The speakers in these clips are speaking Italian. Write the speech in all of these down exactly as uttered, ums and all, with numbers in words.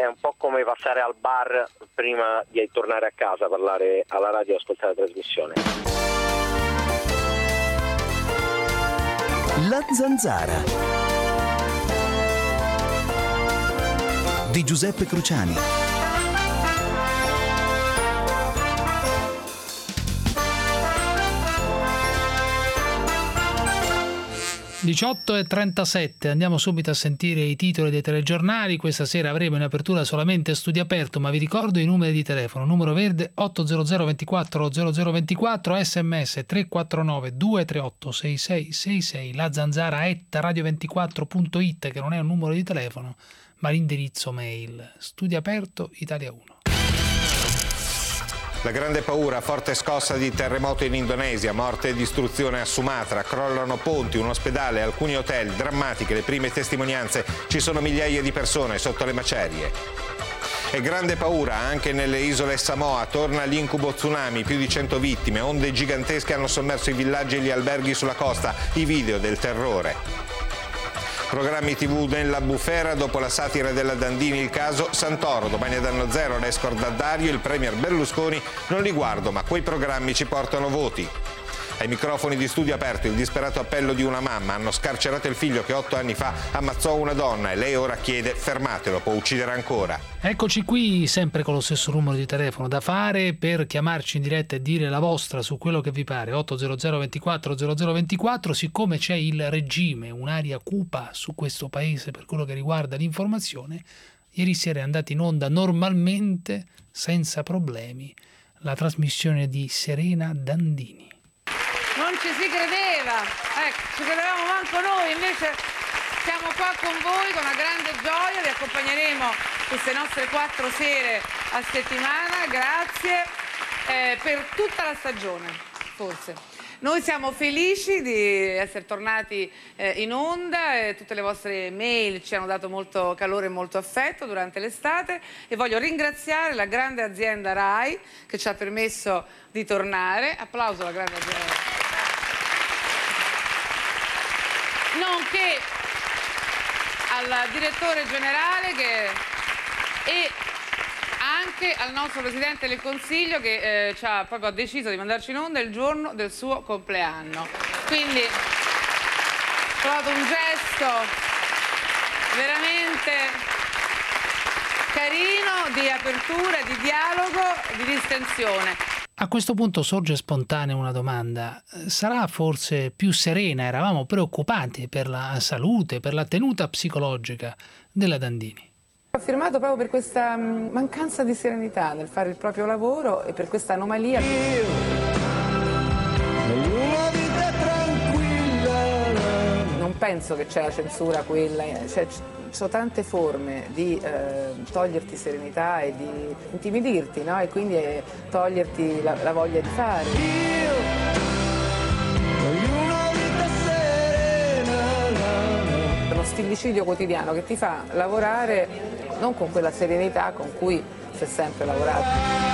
è un po' come passare al bar prima di tornare a casa, parlare alla radio e ascoltare la trasmissione. La Zanzara di Giuseppe Cruciani. diciotto e trentasette, andiamo subito a sentire i titoli dei telegiornali. Questa sera avremo in apertura solamente Studio Aperto, ma vi ricordo i numeri di telefono: numero verde otto zero zero ventiquattro zero zero ventiquattro, sms tre quattro nove due tre otto sei sei sei sei, la zanzara at radio ventiquattro punto it, che non è un numero di telefono ma l'indirizzo mail. Studio Aperto Italia uno. La grande paura, forte scossa di terremoto in Indonesia, morte e distruzione a Sumatra, crollano ponti, un ospedale, alcuni hotel, drammatiche le prime testimonianze, ci sono migliaia di persone sotto le macerie. E grande paura anche nelle isole Samoa, torna l'incubo tsunami, più di cento vittime, onde gigantesche hanno sommerso i villaggi e gli alberghi sulla costa, i video del terrore. Programmi tivù nella bufera dopo la satira della Dandini, il caso Santoro. Domani a Danno Zero, l'escort da Dario, il premier Berlusconi: non li guardo, ma quei programmi ci portano voti. Ai microfoni di Studio Aperto il disperato appello di una mamma: hanno scarcerato il figlio che otto anni fa ammazzò una donna e lei ora chiede fermatelo, può uccidere ancora. Eccoci qui, sempre con lo stesso numero di telefono da fare per chiamarci in diretta e dire la vostra su quello che vi pare, otto zero zero ventiquattro zero zero ventiquattro. Siccome c'è il regime, un'aria cupa su questo paese per quello che riguarda l'informazione, ieri sera è andata in onda normalmente, senza problemi, la trasmissione di Serena Dandini. Non ci si credeva, ecco, ci credevamo manco noi, invece siamo qua con voi con una grande gioia, vi accompagneremo queste nostre quattro sere a settimana, grazie, eh, per tutta la stagione, forse. Noi siamo felici di essere tornati eh, in onda, e tutte le vostre mail ci hanno dato molto calore e molto affetto durante l'estate, e voglio ringraziare la grande azienda RAI che ci ha permesso di tornare. Applauso alla grande azienda RAI. Nonché al direttore generale che, e anche al nostro Presidente del Consiglio che eh, ci ha proprio deciso di mandarci in onda il giorno del suo compleanno. Quindi ho trovato un gesto veramente carino di apertura, di dialogo, di distensione. A questo punto sorge spontanea una domanda: sarà forse più serena? Eravamo preoccupati per la salute, per la tenuta psicologica della Dandini. Ho firmato proprio per questa mancanza di serenità nel fare il proprio lavoro e per questa anomalia. Non penso che c'è la censura quella, cioè, ci sono tante forme di eh, toglierti serenità e di intimidirti, no? E quindi eh, toglierti la, la voglia di fare. È uno stillicidio quotidiano che ti fa lavorare non con quella serenità con cui si è sempre lavorato.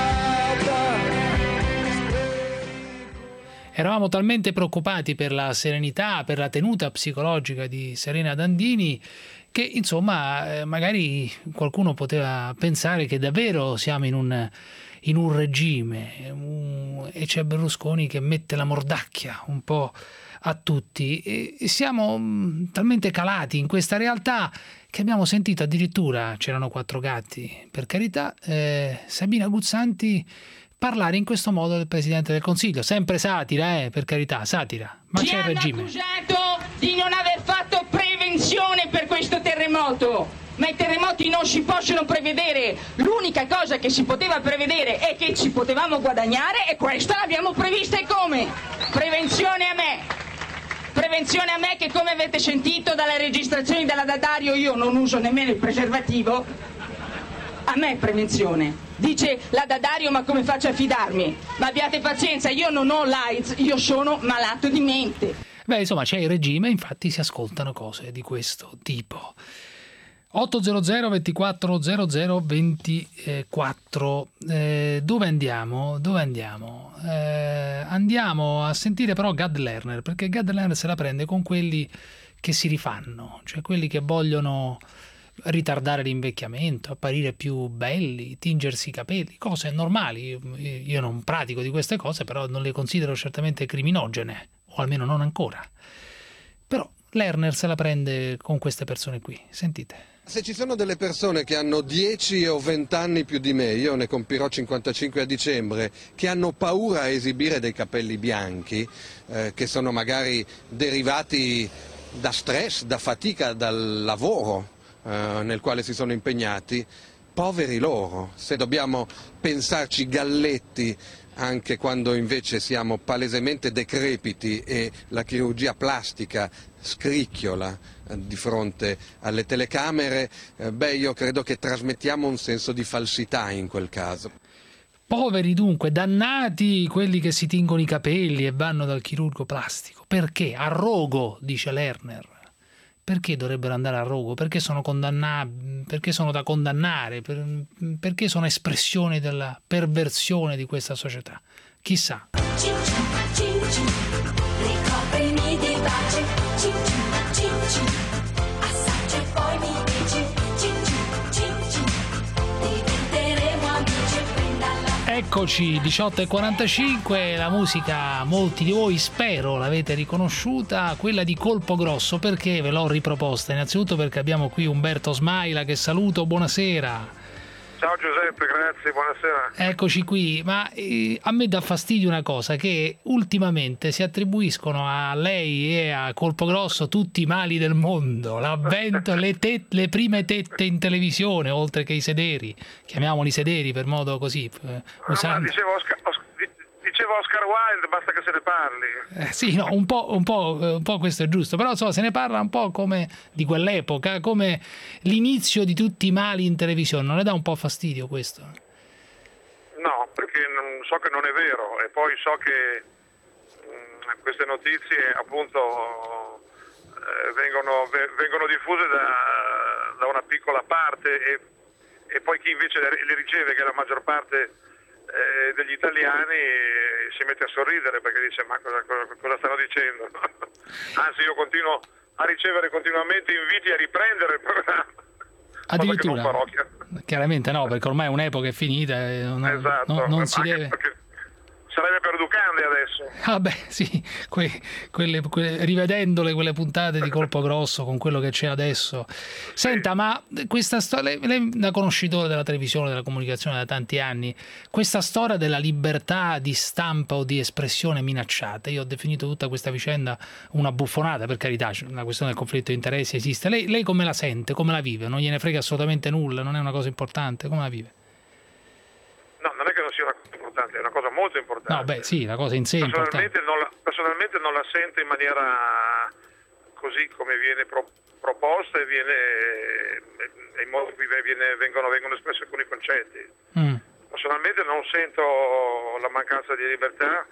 Eravamo talmente preoccupati per la serenità, per la tenuta psicologica di Serena Dandini, che insomma eh, magari qualcuno poteva pensare che davvero siamo in un, in un regime um, e c'è Berlusconi che mette la mordacchia un po' a tutti, e siamo um, talmente calati in questa realtà che abbiamo sentito addirittura, c'erano quattro gatti per carità, eh, Sabina Guzzanti parlare in questo modo del Presidente del Consiglio. Sempre satira, eh, per carità, satira, ma Ci c'è il regime. Ci hanno accusato di non aver fatto prevenzione per questo terremoto, ma i terremoti non si possono prevedere. L'unica cosa che si poteva prevedere è che ci potevamo guadagnare, e questa l'abbiamo prevista. E come? Prevenzione a me. Prevenzione a me che, come avete sentito dalle registrazioni della D'Addario, io non uso nemmeno il preservativo. A me prevenzione. Dice la D'Addario, ma come faccio a fidarmi? Ma abbiate pazienza, io non ho l'AIDS, io sono malato di mente. Beh, insomma, c'è il regime, infatti si ascoltano cose di questo tipo. otto zero zero ventiquattro zero zero ventiquattro. Eh, dove andiamo? Dove andiamo? Eh, andiamo a sentire però Gad Lerner, perché Gad Lerner se la prende con quelli che si rifanno, cioè quelli che vogliono ritardare l'invecchiamento, apparire più belli, tingersi i capelli, cose normali. Io non pratico di queste cose, però non le considero certamente criminogene, o almeno non ancora. Però Lerner se la prende con queste persone qui, sentite. Se ci sono delle persone che hanno dieci o venti anni più di me, io ne compirò cinquantacinque a dicembre, che hanno paura a esibire dei capelli bianchi, eh, che sono magari derivati da stress, da fatica, dal lavoro eh, nel quale si sono impegnati, poveri loro. Se dobbiamo pensarci galletti anche quando invece siamo palesemente decrepiti e la chirurgia plastica scricchiola di fronte alle telecamere, eh, beh, io credo che trasmettiamo un senso di falsità in quel caso. Poveri dunque, dannati quelli che si tingono i capelli e vanno dal chirurgo plastico. Perché? A rogo, dice Lerner. Perché dovrebbero andare a rogo? Perché sono condannabili? Perché sono da condannare? Per, perché sono espressione della perversione di questa società? Chissà. Cin cin, cin cin, ricoprimi di baci. Cin cin, cin cin, assaggia e poi mi dici. Cin cin, cin cin, diventeremo amici e prenda la... Eccoci, diciotto e quarantacinque, la musica molti di voi spero l'avete riconosciuta, quella di Colpo Grosso. Perché ve l'ho riproposta? Innanzitutto perché abbiamo qui Umberto Smaila, che saluto, buonasera. Ciao Giuseppe, grazie, buonasera. Eccoci qui, ma eh, a me dà fastidio una cosa, che ultimamente si attribuiscono a lei e a Colpo Grosso tutti i mali del mondo, l'avvento, le, te- le prime tette in televisione, oltre che i sederi, chiamiamoli sederi per modo così, eh, usando... No, dicevo, Oscar, dicevo Oscar Wilde, basta che se ne parli. Eh, sì, no, un po', un, po', un po' questo è giusto, però insomma, se ne parla un po' come di quell'epoca, come l'inizio di tutti i mali in televisione. Non le dà un po' fastidio questo? No, perché non, so che non è vero, e poi so che mh, queste notizie appunto eh, vengono, v- vengono diffuse da, da una piccola parte e, e poi chi invece le, le riceve, che è la maggior parte Eh, degli italiani, eh, si mette a sorridere perché dice ma cosa, cosa, cosa stanno dicendo? Anzi, io continuo a ricevere continuamente inviti a riprendere il programma. Addirittura? Farò, chiaramente no, perché ormai un'epoca è finita e non, esatto, non, non si deve... Sarebbe per Ducande adesso. Ah beh, sì, que, quelle, quelle, rivedendole quelle puntate di Colpo Grosso con quello che c'è adesso. Senta, ma questa storia, lei da conoscitore della televisione, della comunicazione da tanti anni, questa storia della libertà di stampa o di espressione minacciata, io ho definito tutta questa vicenda una buffonata, per carità, la questione del conflitto di interessi esiste. Lei, lei come la sente, come la vive? Non gliene frega assolutamente nulla, non è una cosa importante, come la vive? No, non è che non sia una cosa importante, è una cosa molto importante. No, beh, sì, la cosa in sé è personalmente importante. Non la, personalmente non la sento in maniera così come viene pro, proposta e viene in modo in cui viene, vengono, vengono espressi alcuni concetti. Mm. Personalmente non sento la mancanza di libertà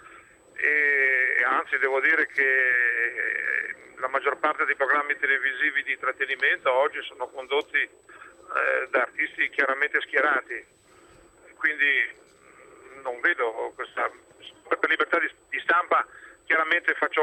e anzi devo dire che la maggior parte dei programmi televisivi di intrattenimento oggi sono condotti eh, da artisti chiaramente schierati. Quindi non vedo questa per libertà di, di stampa. Chiaramente faccio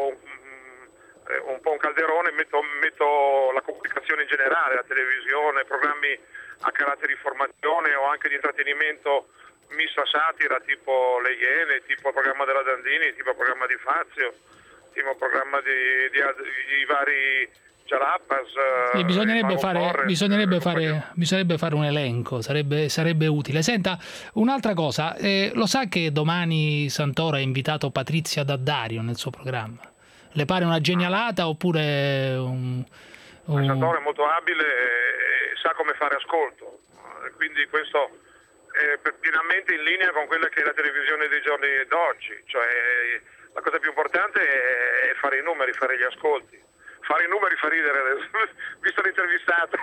um, un po' un calderone, metto, metto la comunicazione in generale, la televisione, programmi a carattere di formazione o anche di intrattenimento misto a satira, tipo Le Iene, tipo il programma della Dandini, tipo il programma di Fazio, tipo il programma di, di, di, di vari Cialappas, sì, bisognerebbe, fare, Porre, bisognerebbe, fare, bisognerebbe fare un elenco, sarebbe, sarebbe utile. Senta, un'altra cosa, eh, lo sa che domani Santoro ha invitato Patrizia Daddario nel suo programma? Le pare una genialata oppure un... un... Santoro è molto abile e sa come fare ascolto, quindi questo è pienamente in linea con quella che è la televisione dei giorni d'oggi, cioè la cosa più importante è fare i numeri, fare gli ascolti. Fare i numeri fa ridere adesso, visto l'intervistata.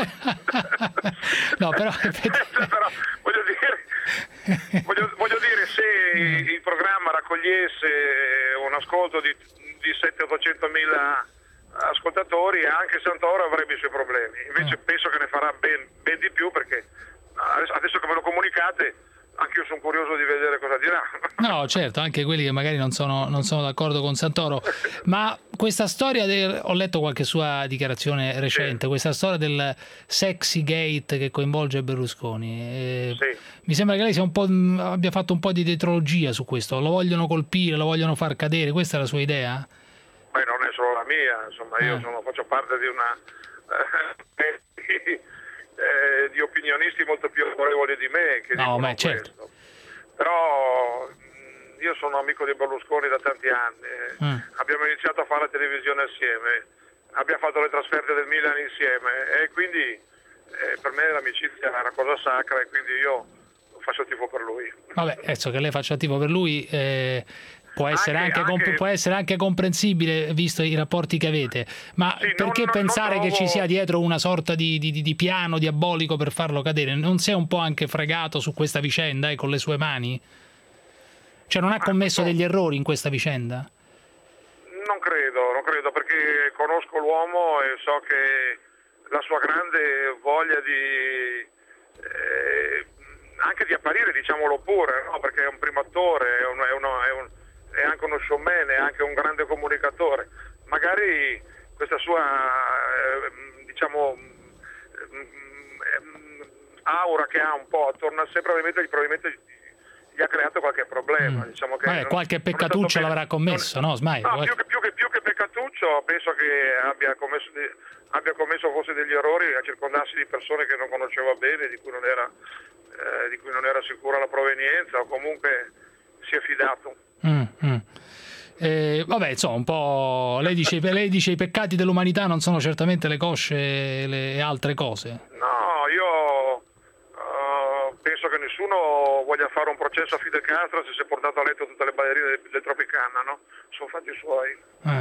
No, però... però voglio, dire, voglio, voglio dire, se il programma raccogliesse un ascolto di, di settecento mila ascoltatori, anche Santoro avrebbe i suoi problemi. Invece penso che ne farà ben, ben di più, perché adesso, adesso che me lo comunicate anche io sono curioso di vedere cosa dirà. No, certo, anche quelli che magari non sono, non sono d'accordo con Santoro, ma questa storia del, ho letto qualche sua dichiarazione recente, sì. Questa storia del sexy gate che coinvolge Berlusconi, eh, sì. Mi sembra che lei sia un po', abbia fatto un po' di dietrologia su questo, lo vogliono colpire, lo vogliono far cadere, questa è la sua idea? Beh, non è solo la mia, insomma, io eh. sono, faccio parte di una eh, eh, di opinionisti molto più autorevoli di me che no, ma questo. Certo. Però io sono amico di Berlusconi da tanti anni, mm. abbiamo iniziato a fare la televisione assieme, abbiamo fatto le trasferte del Milan insieme e quindi eh, per me l'amicizia è una cosa sacra e quindi io faccio tifo per lui. Vabbè, adesso che lei faccia tifo per lui eh, può, essere anche, anche, anche, può essere anche comprensibile visto i rapporti che avete, ma sì, perché non, pensare non trovo... che ci sia dietro una sorta di, di, di piano diabolico per farlo cadere? Non si è un po' anche fregato su questa vicenda eh, con le sue mani? Cioè non ha commesso degli errori in questa vicenda? Non credo, non credo perché conosco l'uomo e so che la sua grande voglia di eh, anche di apparire, diciamolo pure, no? Perché è un primo attore, è, un, è, uno, è, un, è anche uno showman, è anche un grande comunicatore. Magari questa sua eh, diciamo eh, aura che ha un po' attorno a sé probabilmente, probabilmente gli ha creato qualche problema. Mm. Diciamo che Vabbè, non, qualche peccatuccio non l'avrà commesso, no? Smile, no qualche... più, che, più, che, più che peccatuccio penso che abbia commesso, abbia commesso forse degli errori a circondarsi di persone che non conosceva bene, di cui non era, eh, di cui non era sicura la provenienza o comunque si è fidato. Mm, mm. Eh, vabbè, insomma, un po'. Lei dice, lei dice i peccati dell'umanità non sono certamente le cosce e le altre cose. No, io uh, penso che nessuno voglia fare un processo a Fidel Castro se si è portato a letto tutte le ballerine del, del Tropicana, no? Sono fatti suoi.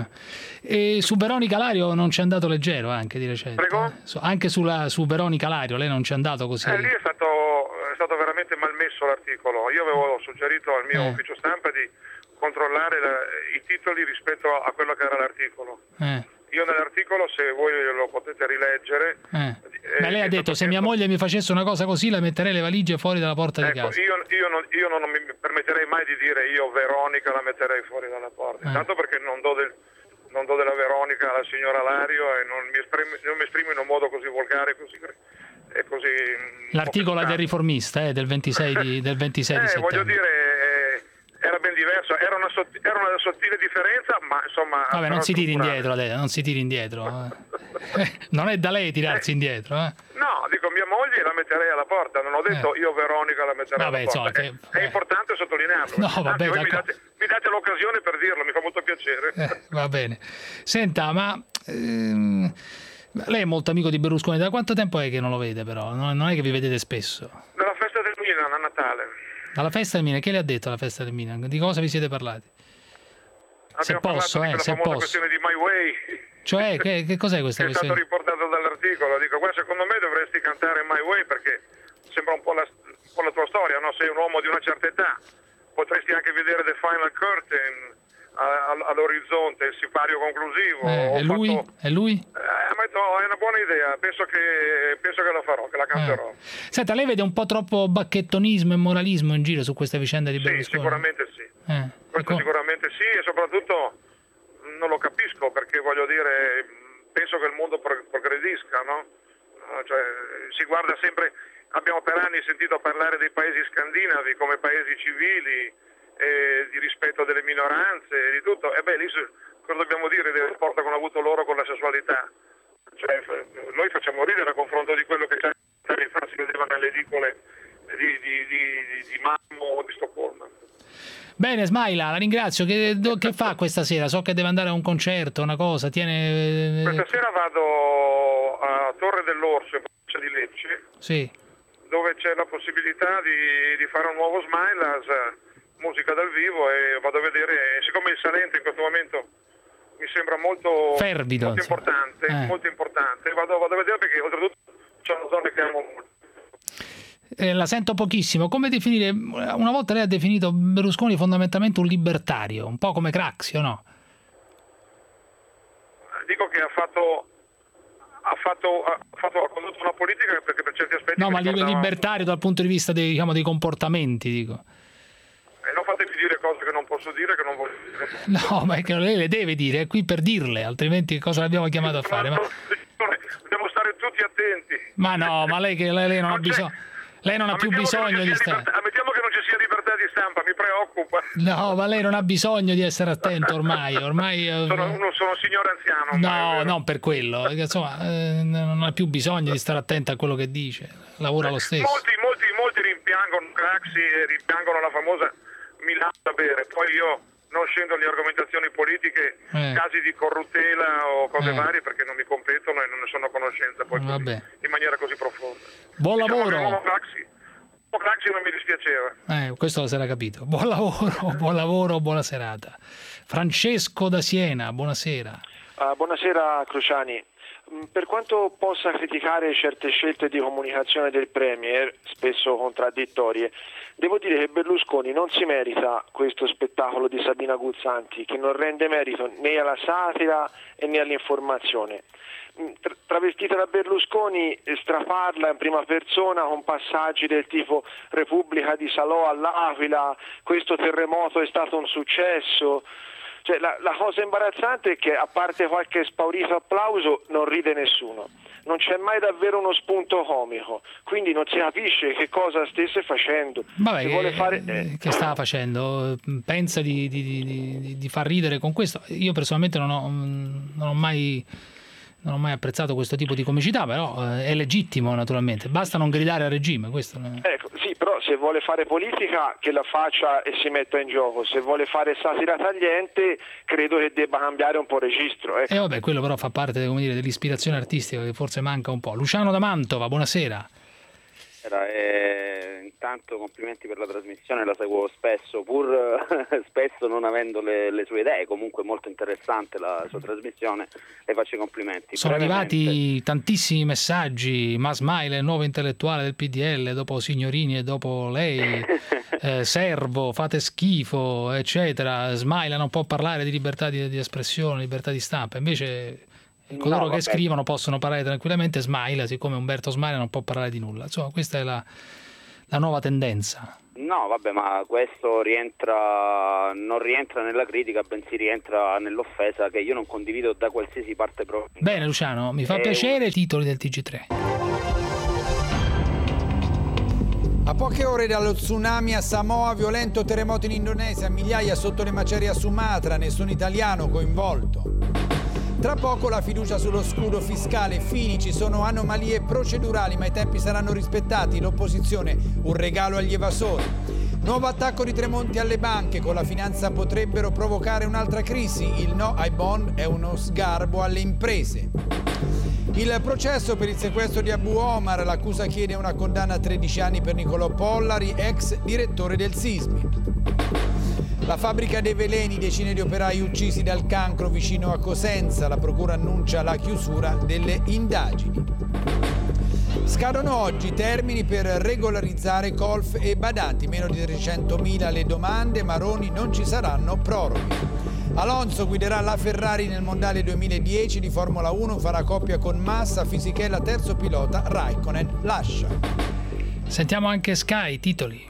Eh. E su Veronica Lario non ci è andato leggero anche di recente. Prego? Eh? Anche sulla, su Veronica Lario lei non ci è andato così. Eh, lì è stato, è stato veramente malmesso l'articolo. Io avevo suggerito al mio eh. ufficio stampa di controllare la, i titoli rispetto a quello che era l'articolo. Eh. Io nell'articolo, se voi lo potete rileggere... Eh. Ma lei ha detto, se mia moglie mi facesse una cosa così la metterei le valigie fuori dalla porta ecco, di casa. Io, io, non, io non mi permetterei mai di dire io Veronica la metterei fuori dalla porta. Eh. Tanto perché non do, del, non do della Veronica alla signora Lario e non mi, esprimo, non mi esprimo in un modo così volgare così, e così... L'articolo del Riformista eh, del ventisei di, del ventisei eh, di settembre. Voglio dire... era ben diverso, era una, sottile, era una sottile differenza, ma insomma... Vabbè, non si tiri indietro, lei, non si tiri indietro. Eh. Non è da lei tirarsi eh. indietro. Eh. No, dico, mia moglie la metterei alla porta, non ho detto eh. io Veronica la metterei vabbè, alla porta. So, che, è, eh. è importante sottolinearlo. No, vabbè, Anzi, voi mi date, mi date l'occasione per dirlo, mi fa molto piacere. Eh, va bene. Senta, ma... Ehm, lei è molto amico di Berlusconi, da quanto tempo è che non lo vede però? Non è che vi vedete spesso? Dalla festa del Milan a Natale. Alla festa del Milan, che le ha detto alla festa del Milan? Di cosa vi siete parlati? Abbiamo se posso, parlato eh, di se quella famosa posso. questione di My Way. Cioè, che, che cos'è questa che questione? È stato riportato dall'articolo. Dico, guarda, secondo me dovresti cantare My Way perché sembra un po' la, un po' la tua storia, no? Sei un uomo di una certa età. Potresti anche vedere The Final Curtain all'orizzonte, il sipario conclusivo. Eh, è lui? Fatto... È lui? Eh, ma no, è una buona idea, penso che, penso che la farò, che la canterò. Eh. Senta, lei vede un po' troppo bacchettonismo e moralismo in giro su questa vicenda di Berlusconi? Sì, sicuramente sì. Eh. Questo sicuramente sì e soprattutto non lo capisco perché voglio dire, penso che il mondo progredisca, no? Cioè, si guarda sempre, abbiamo per anni sentito parlare dei paesi scandinavi come paesi civili, Eh, di rispetto delle minoranze e di tutto, e beh lì cosa dobbiamo dire del rapporto che hanno avuto loro con la sessualità? Cioè, noi facciamo ridere a confronto di quello che c'è si vedeva nelle edicole di, di, di, di, di Malmo o di Stoccolma. Bene, Smaila, la ringrazio. Che, che fa questa sera? So che deve andare a un concerto, una cosa, tiene... Questa sera vado a Torre dell'Orso in provincia di Lecce, sì. dove c'è la possibilità di, di fare un nuovo Smilers, musica dal vivo, e vado a vedere, siccome il Salento in questo momento mi sembra molto, Fervido, molto importante, eh. molto importante, vado, vado a vedere perché oltretutto sono zone che amo molto. Eh, la sento pochissimo. Come definire? Una volta lei ha definito Berlusconi fondamentalmente un libertario, un po' come Craxi, o no? Dico che ha fatto, ha fatto, ha, fatto, ha condotto una politica perché per certi aspetti... No, ma ricordava... libertario dal punto di vista dei, diciamo, dei comportamenti, dico. E non fatemi dire cose che non posso dire, che non voglio dire. No, ma è che lei le deve dire, è qui per dirle, altrimenti cosa l'abbiamo chiamato a fare? Ma... Dobbiamo stare tutti attenti. Ma no, ma lei, che lei, lei non, non ha bisogno... Lei non ha più bisogno di stare... Libertà, ammettiamo che non ci sia libertà di stampa, mi preoccupa. No, ma lei non ha bisogno di essere attento ormai. ormai sono, uno, sono un signore anziano. No, non per quello. Insomma, eh, non ha più bisogno di stare attento a quello che dice. Lavora lo stesso. Molti, molti, molti rimpiangono Craxi e rimpiangono la famosa Milano da bere. Poi io non scendo nelle argomentazioni politiche, eh. casi di corruttela o cose eh. varie, perché non mi competono e non ne sono a conoscenza poi così, in maniera così profonda. Buon diciamo lavoro. Craxi, Craxi non mi dispiaceva. Eh, questo si era capito. Buon lavoro, buon lavoro, buona serata. Francesco da Siena, buonasera. Uh, buonasera Cruciani. Per quanto possa criticare certe scelte di comunicazione del Premier, spesso contraddittorie, devo dire che Berlusconi non si merita questo spettacolo di Sabina Guzzanti, che non rende merito né alla satira né all'informazione. Travestita da Berlusconi, straparla in prima persona con passaggi del tipo Repubblica di Salò all'Aquila, questo terremoto è stato un successo. Cioè, la, la cosa imbarazzante è che, a parte qualche spaurito applauso, non ride nessuno. Non c'è mai davvero uno spunto comico, quindi non si capisce che cosa stesse facendo. Vabbè, vuole che, fare, eh. che stava facendo? Pensa di, di, di, di far ridere con questo? Io personalmente non ho, non ho mai... non ho mai apprezzato questo tipo di comicità, però eh, è legittimo naturalmente, basta non gridare al regime. Questo non è... Ecco, sì, però se vuole fare politica che la faccia e si metta in gioco, se vuole fare satira tagliente credo che debba cambiare un po' registro. Ecco. E vabbè, quello però fa parte, come dire, dell'ispirazione artistica che forse manca un po'. Luciano da Mantova, buonasera. Eh, intanto complimenti per la trasmissione, la seguo spesso, pur eh, spesso non avendo le, le sue idee, comunque molto interessante la sua trasmissione, le faccio i complimenti. Sono Brevemente... arrivati tantissimi messaggi, ma Smail è il nuovo intellettuale del P D L, dopo Signorini e dopo lei, eh, Servo, fate schifo, eccetera. Smail non può parlare di libertà di, di espressione, libertà di stampa, invece... coloro no, che scrivono possono parlare tranquillamente. Smaila, siccome Umberto Smaila non può parlare di nulla. Insomma, questa è la, la nuova tendenza. No, vabbè, ma questo rientra non rientra nella critica, bensì rientra nell'offesa che io non condivido da qualsiasi parte propria. Bene, Luciano, mi fa e... piacere i titoli del T G tre. A poche ore dallo tsunami a Samoa, violento terremoto in Indonesia, migliaia sotto le macerie a Sumatra, nessun italiano coinvolto. Tra poco la fiducia sullo scudo fiscale. Fini, ci sono anomalie procedurali ma i tempi saranno rispettati. L'opposizione, un regalo agli evasori. Nuovo attacco di Tremonti alle banche, con la finanza potrebbero provocare un'altra crisi. Il no ai bond è uno sgarbo alle imprese. Il processo per il sequestro di Abu Omar, l'accusa chiede una condanna a tredici anni per Nicolò Pollari, ex direttore del Sismi. La fabbrica dei veleni, decine di operai uccisi dal cancro vicino a Cosenza, la procura annuncia la chiusura delle indagini. Scadono oggi i termini per regolarizzare colf e badanti, meno di trecentomila le domande, Maroni non ci saranno proroghe. Alonso guiderà la Ferrari nel Mondiale duemiladieci di Formula uno, farà coppia con Massa, Fisichella terzo pilota, Raikkonen lascia. Sentiamo anche Sky, titoli.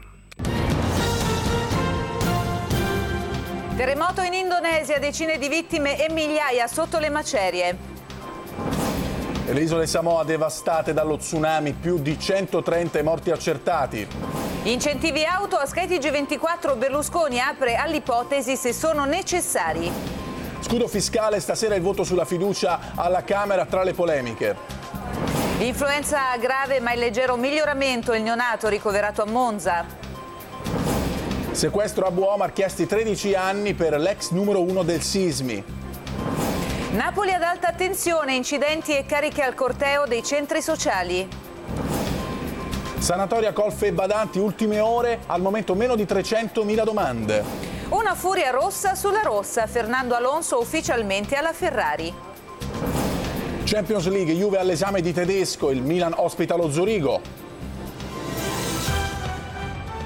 Terremoto in Indonesia, decine di vittime e migliaia sotto le macerie. Le isole Samoa devastate dallo tsunami, più di centotrenta morti accertati. Incentivi auto a Sky T G ventiquattro, Berlusconi apre all'ipotesi se sono necessari. Scudo fiscale, stasera il voto sulla fiducia alla Camera tra le polemiche. L'influenza grave ma il leggero miglioramento, il neonato ricoverato a Monza. Sequestro Abu Omar, chiesti tredici anni per l'ex numero uno del Sismi. Napoli ad alta tensione, incidenti e cariche al corteo dei centri sociali. Sanatoria colf e badanti, ultime ore, al momento meno di trecentomila domande. Una furia rossa sulla rossa, Fernando Alonso ufficialmente alla Ferrari. Champions League, Juve all'esame di Tedesco, il Milan ospita lo Zurigo.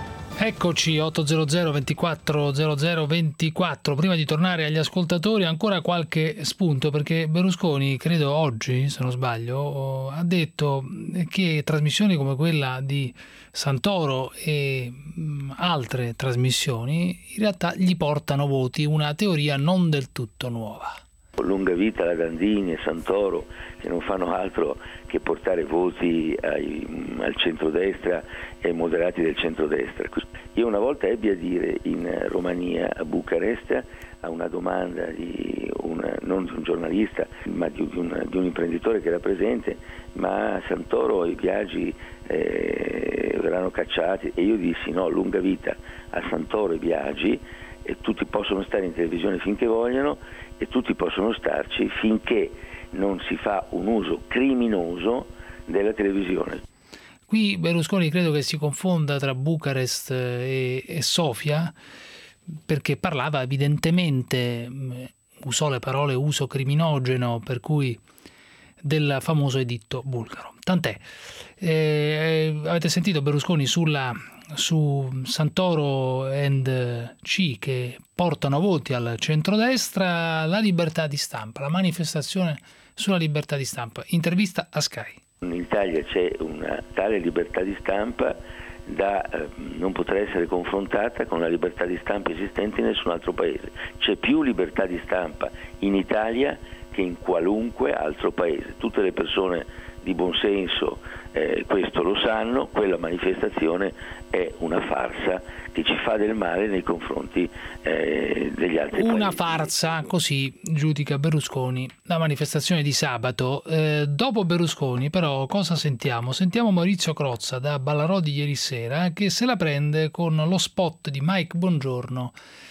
Eccoci, otto00 ventiquattro zero zero ventiquattro. Prima di tornare agli ascoltatori, ancora qualche spunto, perché Berlusconi, credo oggi, se non sbaglio, ha detto che trasmissioni come quella di Santoro e altre trasmissioni in realtà gli portano voti, una teoria non del tutto nuova. Lunga vita la Dandini e Santoro, che non fanno altro che portare voti ai, al centrodestra e ai moderati del centrodestra. Io una volta ebbi a dire in Romania, a Bucarest, a una domanda di un, non di un giornalista, ma di un, di un imprenditore che era presente: ma Santoro e Biagi eh, verranno cacciati? E io dissi no, lunga vita a Santoro e Biagi, e tutti possono stare in televisione finché vogliono, e tutti possono starci finché non si fa un uso criminoso della televisione. Qui Berlusconi credo che si confonda tra Bucarest e, e Sofia, perché parlava evidentemente, usò le parole uso criminogeno, per cui del famoso editto bulgaro. Tant'è. Eh, avete sentito Berlusconi sulla su Santoro and C che portano voti al centrodestra, la libertà di stampa, la manifestazione sulla libertà di stampa, intervista a Sky. In Italia c'è una tale libertà di stampa da eh, non poter essere confrontata con la libertà di stampa esistente in nessun altro paese. C'è più libertà di stampa in Italia che in qualunque altro paese. Tutte le persone di buonsenso eh, questo lo sanno. Quella manifestazione è una farsa che ci fa del male nei confronti eh, degli altri paesi. Una farsa, così giudica Berlusconi la manifestazione di sabato. Eh, dopo Berlusconi però cosa sentiamo? Sentiamo Maurizio Crozza da Ballarò di ieri sera, che se la prende con lo spot di Mike Bongiorno,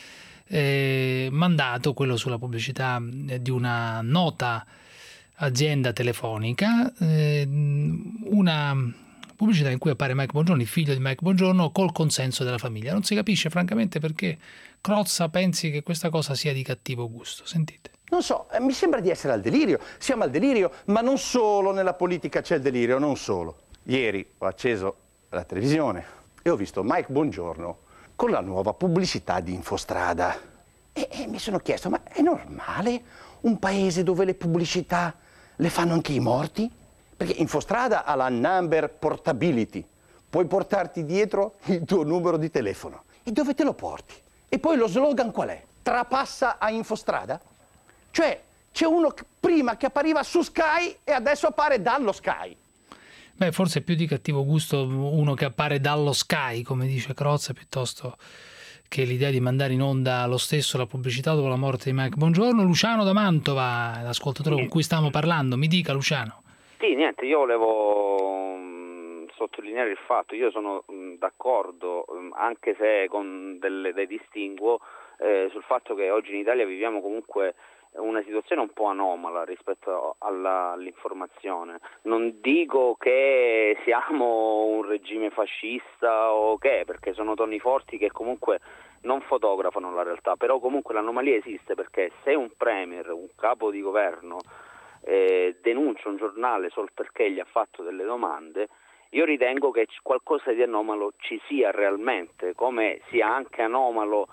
eh, mandato, quello sulla pubblicità di una nota azienda telefonica, eh, una pubblicità in cui appare Mike Bongiorno, il figlio di Mike Bongiorno, col consenso della famiglia. Non si capisce francamente perché Crozza pensi che questa cosa sia di cattivo gusto. Sentite. Non so, eh, mi sembra di essere al delirio. Siamo al delirio, ma non solo nella politica c'è il delirio, non solo. Ieri ho acceso la televisione e ho visto Mike Bongiorno con la nuova pubblicità di Infostrada. E, e mi sono chiesto, ma è normale un paese dove le pubblicità le fanno anche i morti? Perché Infostrada ha la number portability, puoi portarti dietro il tuo numero di telefono. E dove te lo porti? E poi lo slogan qual è? Trapassa a Infostrada? Cioè c'è uno prima che appariva su Sky e adesso appare dallo Sky. Beh, forse è più di cattivo gusto uno che appare dallo Sky, come dice Crozza, piuttosto che l'idea di mandare in onda lo stesso la pubblicità dopo la morte di Mike Bongiorno. Luciano da Mantova, l'ascoltatore sì. con cui stiamo parlando. Mi dica, Luciano. Sì, niente, io volevo mh, sottolineare il fatto, io sono mh, d'accordo, mh, anche se con delle, dei distinguo, eh, sul fatto che oggi in Italia viviamo comunque una situazione un po' anomala rispetto alla, all'informazione. Non dico che siamo un regime fascista o che, perché sono toni forti che comunque non fotografano la realtà, però comunque l'anomalia esiste, perché se un premier, un capo di governo eh, denuncia un giornale solo perché gli ha fatto delle domande, io ritengo che qualcosa di anomalo ci sia realmente, come sia anche anomalo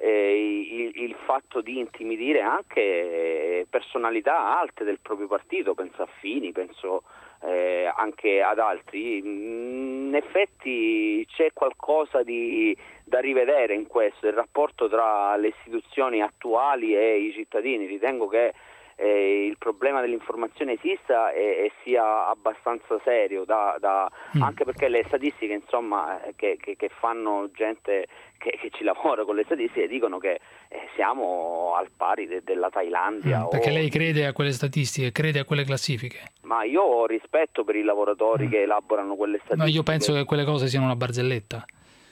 Eh, il, il fatto di intimidire anche personalità alte del proprio partito, penso a Fini, penso eh, anche ad altri. In effetti c'è qualcosa di, da rivedere in questo, il rapporto tra le istituzioni attuali e i cittadini. Ritengo che eh, il problema dell'informazione esista e, e sia abbastanza serio, da, da, mm. anche perché le statistiche insomma che, che, che fanno gente che, che ci lavora con le statistiche dicono che eh, siamo al pari de, della Thailandia. Mm, perché o... lei crede a quelle statistiche, crede a quelle classifiche? Ma io ho rispetto per i lavoratori mm. che elaborano quelle statistiche. No, io penso che quelle cose siano una barzelletta.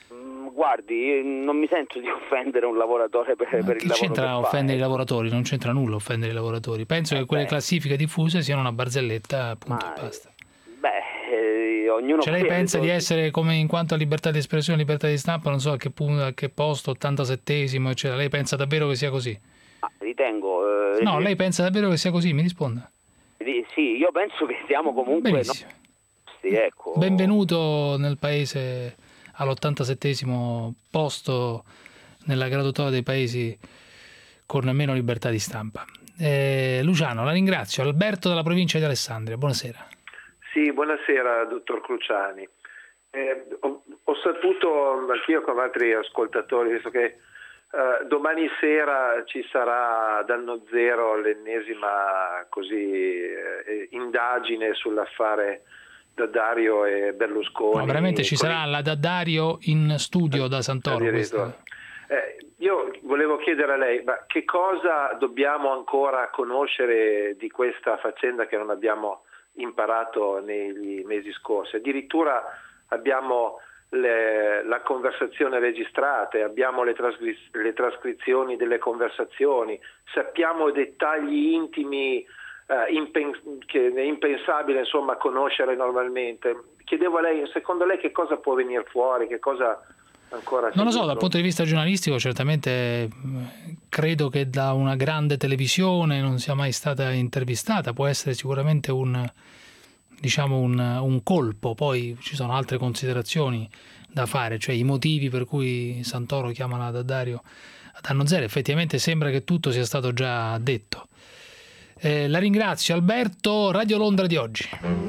Guardi, non mi sento di offendere un lavoratore per, per il lavoro che fa. C'entra offendere i lavoratori? Non c'entra nulla offendere i lavoratori. Penso eh che quelle beh. classifiche diffuse siano una barzelletta, appunto, Ma, e basta. Beh, eh, ognuno... Cioè lei pensa di essere, come in quanto a libertà di espressione, libertà di stampa, non so a che punto, a che posto, ottantasettesimo, eccetera. Lei pensa davvero che sia così? Ah, ritengo... Eh, no, lei pensa davvero che sia così? Mi risponda. Sì, io penso che siamo comunque... Benissimo. No? Sì, ecco. Benvenuto nel paese all'ottantasettesimo posto nella graduatoria dei paesi con meno libertà di stampa. Eh, Luciano, la ringrazio. Alberto dalla provincia di Alessandria, buonasera. Sì, buonasera dottor Cruciani. Eh, ho, ho saputo anch'io come altri ascoltatori, visto che eh, domani sera ci sarà d'anno zero l'ennesima così eh, indagine sull'affare D'Addario e Berlusconi. No, veramente ci con... sarà la D'Addario in studio da Santoro. Eh, io volevo chiedere a lei, ma che cosa dobbiamo ancora conoscere di questa faccenda che non abbiamo imparato negli mesi scorsi? Addirittura abbiamo le, la conversazione registrata, abbiamo le, trascri- le trascrizioni delle conversazioni, sappiamo dettagli intimi eh, impen- che è impensabile insomma conoscere normalmente. Chiedevo a lei, secondo lei che cosa può venire fuori, che cosa ancora non lo so, dal punto di vista giornalistico certamente credo che da una grande televisione non sia mai stata intervistata, può essere sicuramente un diciamo un, un colpo, poi ci sono altre considerazioni da fare, cioè i motivi per cui Santoro chiama la D'Addario ad anno zero, effettivamente sembra che tutto sia stato già detto. Eh, la ringrazio Alberto. Radio Londra di oggi.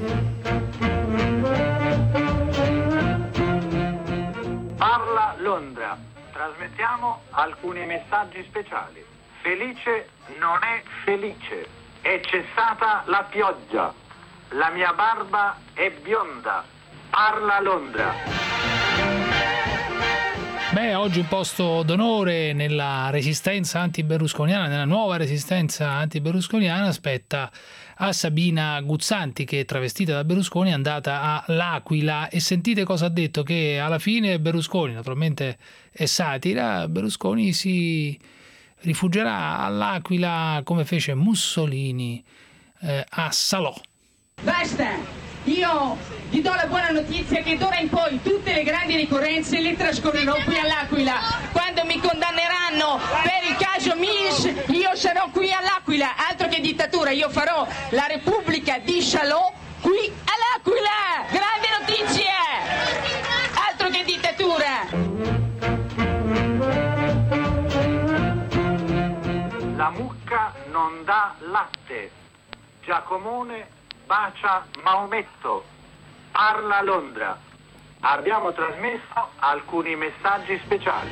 Parla Londra, trasmettiamo alcuni messaggi speciali. Felice non è felice, è cessata la pioggia, la mia barba è bionda. Parla Londra. Beh, oggi un posto d'onore nella resistenza anti-berlusconiana, nella nuova resistenza anti-berlusconiana, spetta a Sabina Guzzanti, che travestita da Berlusconi è andata all'Aquila, e sentite cosa ha detto, che alla fine Berlusconi, naturalmente è satira, Berlusconi si rifugierà all'Aquila come fece Mussolini eh, a Salò. Basta! Io vi do la buona notizia che d'ora in poi tutte le grandi ricorrenze le trascorrerò qui all'Aquila. Quando mi condanneranno per il caso Mills, io sarò qui all'Aquila. Altro che dittatura, io farò la Repubblica di Salò qui all'Aquila. Grandi notizie! Altro che dittatura! La mucca non dà latte. Giacomone bacia Maometto. Parla Londra. Abbiamo trasmesso alcuni messaggi speciali.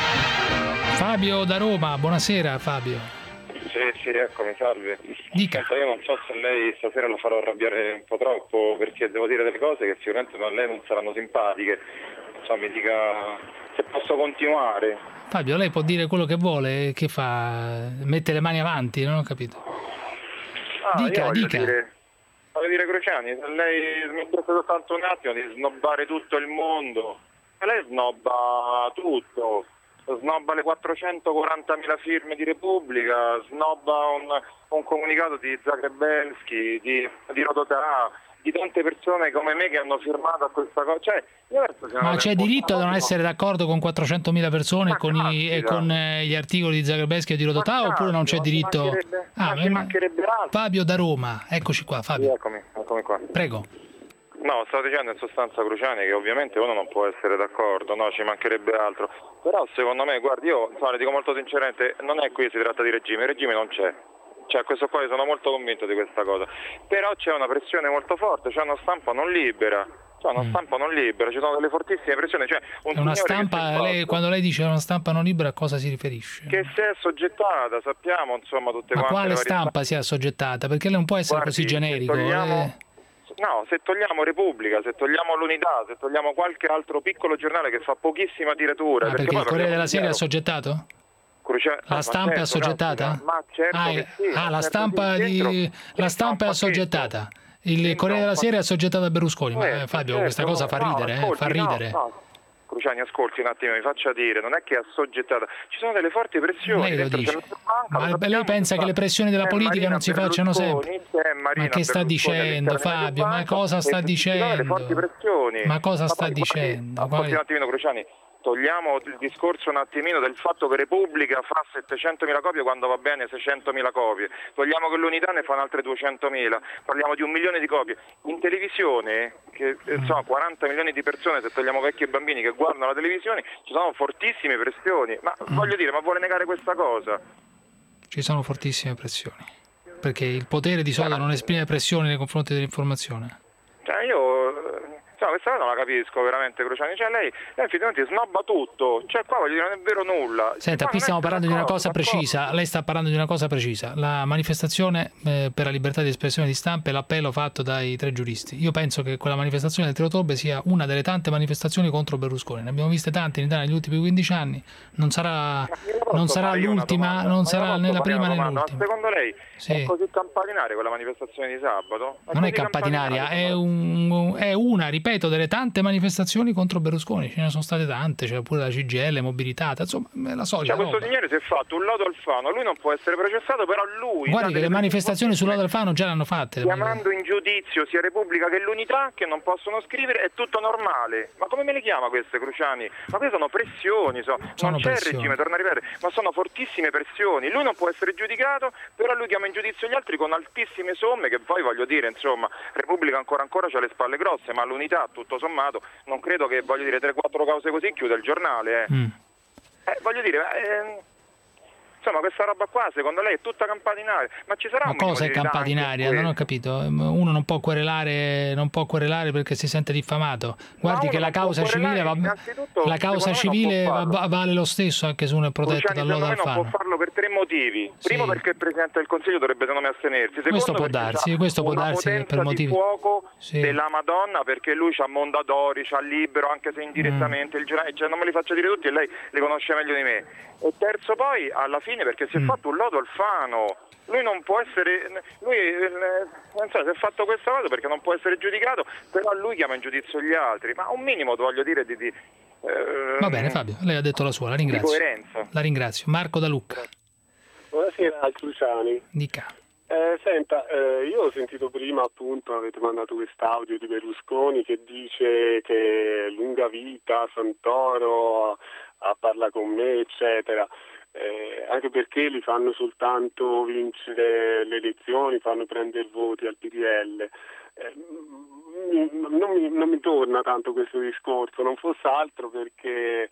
Fabio da Roma, buonasera Fabio. Sì, sì, eccomi, salve. Dica. Io non so se lei stasera la farò arrabbiare un po' troppo, perché devo dire delle cose che sicuramente a lei non saranno simpatiche. So, mi dica se posso continuare. Fabio, lei può dire quello che vuole, che fa? Mette le mani avanti, non ho capito. Ah, dica, io dica. Dire... Voglio dire, Cruciani, se lei smettesse soltanto un attimo di snobbare tutto il mondo, e lei snobba tutto, snobba le quattrocentoquarantamila firme di Repubblica, snobba un, un comunicato di Zagrebelski, di, di Rodotà, di tante persone come me che hanno firmato a questa cosa. Cioè, ma c'è diritto a non essere d'accordo con quattrocentomila persone con i, e con eh, gli articoli di Zagrebelski o di Rodotà, oppure non c'è diritto? Ah, ci mancherebbe altro. Fabio da Roma, eccoci qua Fabio. Sì, eccomi, eccomi qua. Prego. No, stavo dicendo in sostanza, Cruciani, che ovviamente uno non può essere d'accordo, no, ci mancherebbe altro. Però secondo me, guardi, io insomma, le dico molto sinceramente, non è qui si tratta di regime, il regime non c'è. Cioè, questo qua io sono molto convinto di questa cosa. Però c'è una pressione molto forte, c'è una stampa non libera. C'è una stampa non libera, ci sono delle fortissime pressioni. Cioè, un è una stampa, lei, quando lei dice una stampa non libera, a cosa si riferisce? Che si è assoggettata, sappiamo, insomma, tutte Ma quante. quale le varie stampa si è assoggettata? Perché lei non può essere Guardi, così generico. Se togliamo, eh. No, se togliamo Repubblica, se togliamo l'Unità, se togliamo qualche altro piccolo giornale che fa pochissima tiratura. Ah, perché, perché il Corriere della Sera è assoggettato? Crucia... La no, stampa certo, è assoggettata? Ma certo ah, che sì, ah la certo stampa, sì, di... dentro, la stampa è assoggettata. Il Corriere della Sera è assoggettato a Berlusconi. Ma eh, Fabio, certo, questa cosa no, fa ridere, no, ascolti, eh, fa ridere. No, no. Cruciani, ascolti un attimo, mi faccia dire, non è che è assoggettata, ci sono delle forti pressioni. Lei lo dice. Ma lei pensa che le pressioni della politica non si facciano sempre? Ma che sta dicendo Fabio? Ma cosa sta dicendo? Ma cosa sta dicendo? Ascolti un attimino, Cruciani. togliamo il discorso un attimino del fatto che Repubblica fa settecentomila copie quando va bene seicentomila copie, togliamo che l'Unità ne fa altre duecentomila, parliamo di un milione di copie. In televisione, che sono quaranta milioni di persone, se togliamo vecchi e bambini che guardano la televisione, ci sono fortissime pressioni, ma voglio dire, ma vuole negare questa cosa? Ci sono fortissime pressioni, perché il potere di solito non esprime pressioni nei confronti dell'informazione. Cioè io... Cioè, questa cosa non la capisco veramente, Cruciani, cioè lei, lei effettivamente snobba tutto, cioè qua voglio dire non è vero nulla. Senta, qua qui stiamo parlando di una cosa d'accordo. precisa, lei sta parlando di una cosa precisa, la manifestazione eh, per la libertà di espressione di stampa e l'appello fatto dai tre giuristi. Io penso che quella manifestazione del tre ottobre sia una delle tante manifestazioni contro Berlusconi, ne abbiamo viste tante in Italia negli ultimi quindici anni, non sarà, non sarà l'ultima, non sarà né la prima né l'ultima. Ma secondo lei Sì. è così campaninaria quella manifestazione di sabato? Non è campaninaria, è, un, è una, ripeto, delle tante manifestazioni contro Berlusconi, ce ne sono state tante, c'è pure la C G I L, mobilitata, insomma è la solita Cioè, questo roba. signore si è fatto un lodo Alfano, lui non può essere processato, però lui... Guardi che le manifestazioni sul lodo Alfano già l'hanno fatte. Chiamando in giudizio sia Repubblica che l'Unità, che non possono scrivere, è tutto normale. Ma come me le chiama queste, Cruciani? Ma queste sono pressioni, so. Sono non c'è pressioni. regime, torno a ripetere, ma sono fortissime pressioni. Lui non può essere giudicato, però lui chiama in giudizio gli altri con altissime somme, che poi voglio dire, insomma, Repubblica ancora ancora c'ha le spalle grosse, ma l'Unità, tutto sommato, non credo che, voglio dire, tre quattro cause così chiude il giornale. Eh. Mm. Eh, voglio dire, eh, insomma, questa roba qua secondo lei è tutta campaninaria, ma ci sarà Ma un minimo cosa è di verità anche in campaninaria? Non ho capito. Uno non può querelare, non può querelare perché si sente diffamato. Guardi uno che la non può causa civile, va, innanzitutto, la causa secondo me non civile può va- farlo. vale lo stesso anche se uno è protetto Cruciani, dal secondo lodo me non Alfano. può farlo per tre motivi. Primo, Sì. perché il Presidente del Consiglio dovrebbe secondo me astenersi. Secondo, Questo può perché darsi, c'ha questo può una darsi potenza per motivi- di fuoco Sì. della Madonna, perché lui c'ha Mondadori, c'ha Libero, anche se indirettamente, Mm. il giornale, cioè non me li faccio dire tutti e lei li conosce meglio di me. E terzo poi, alla fine, perché si è Mm. fatto un lodo Alfano. Lui non può essere, lui eh, non so, si è fatto questa cosa perché non può essere giudicato, però lui chiama in giudizio gli altri. Ma un minimo, voglio dire, di... di eh, Va bene Fabio, lei ha detto la sua, la di ringrazio. coerenza. La ringrazio. Marco da Lucca, Buonasera Cruciani. dica. Eh, senta, eh, io ho sentito prima appunto, avete mandato quest'audio di Berlusconi che dice che lunga vita Santoro, a, a parla con me, eccetera. Eh, anche perché li fanno soltanto vincere le elezioni, fanno prendere voti al P D L. Eh, non, mi, non mi torna tanto questo discorso, non fosse altro perché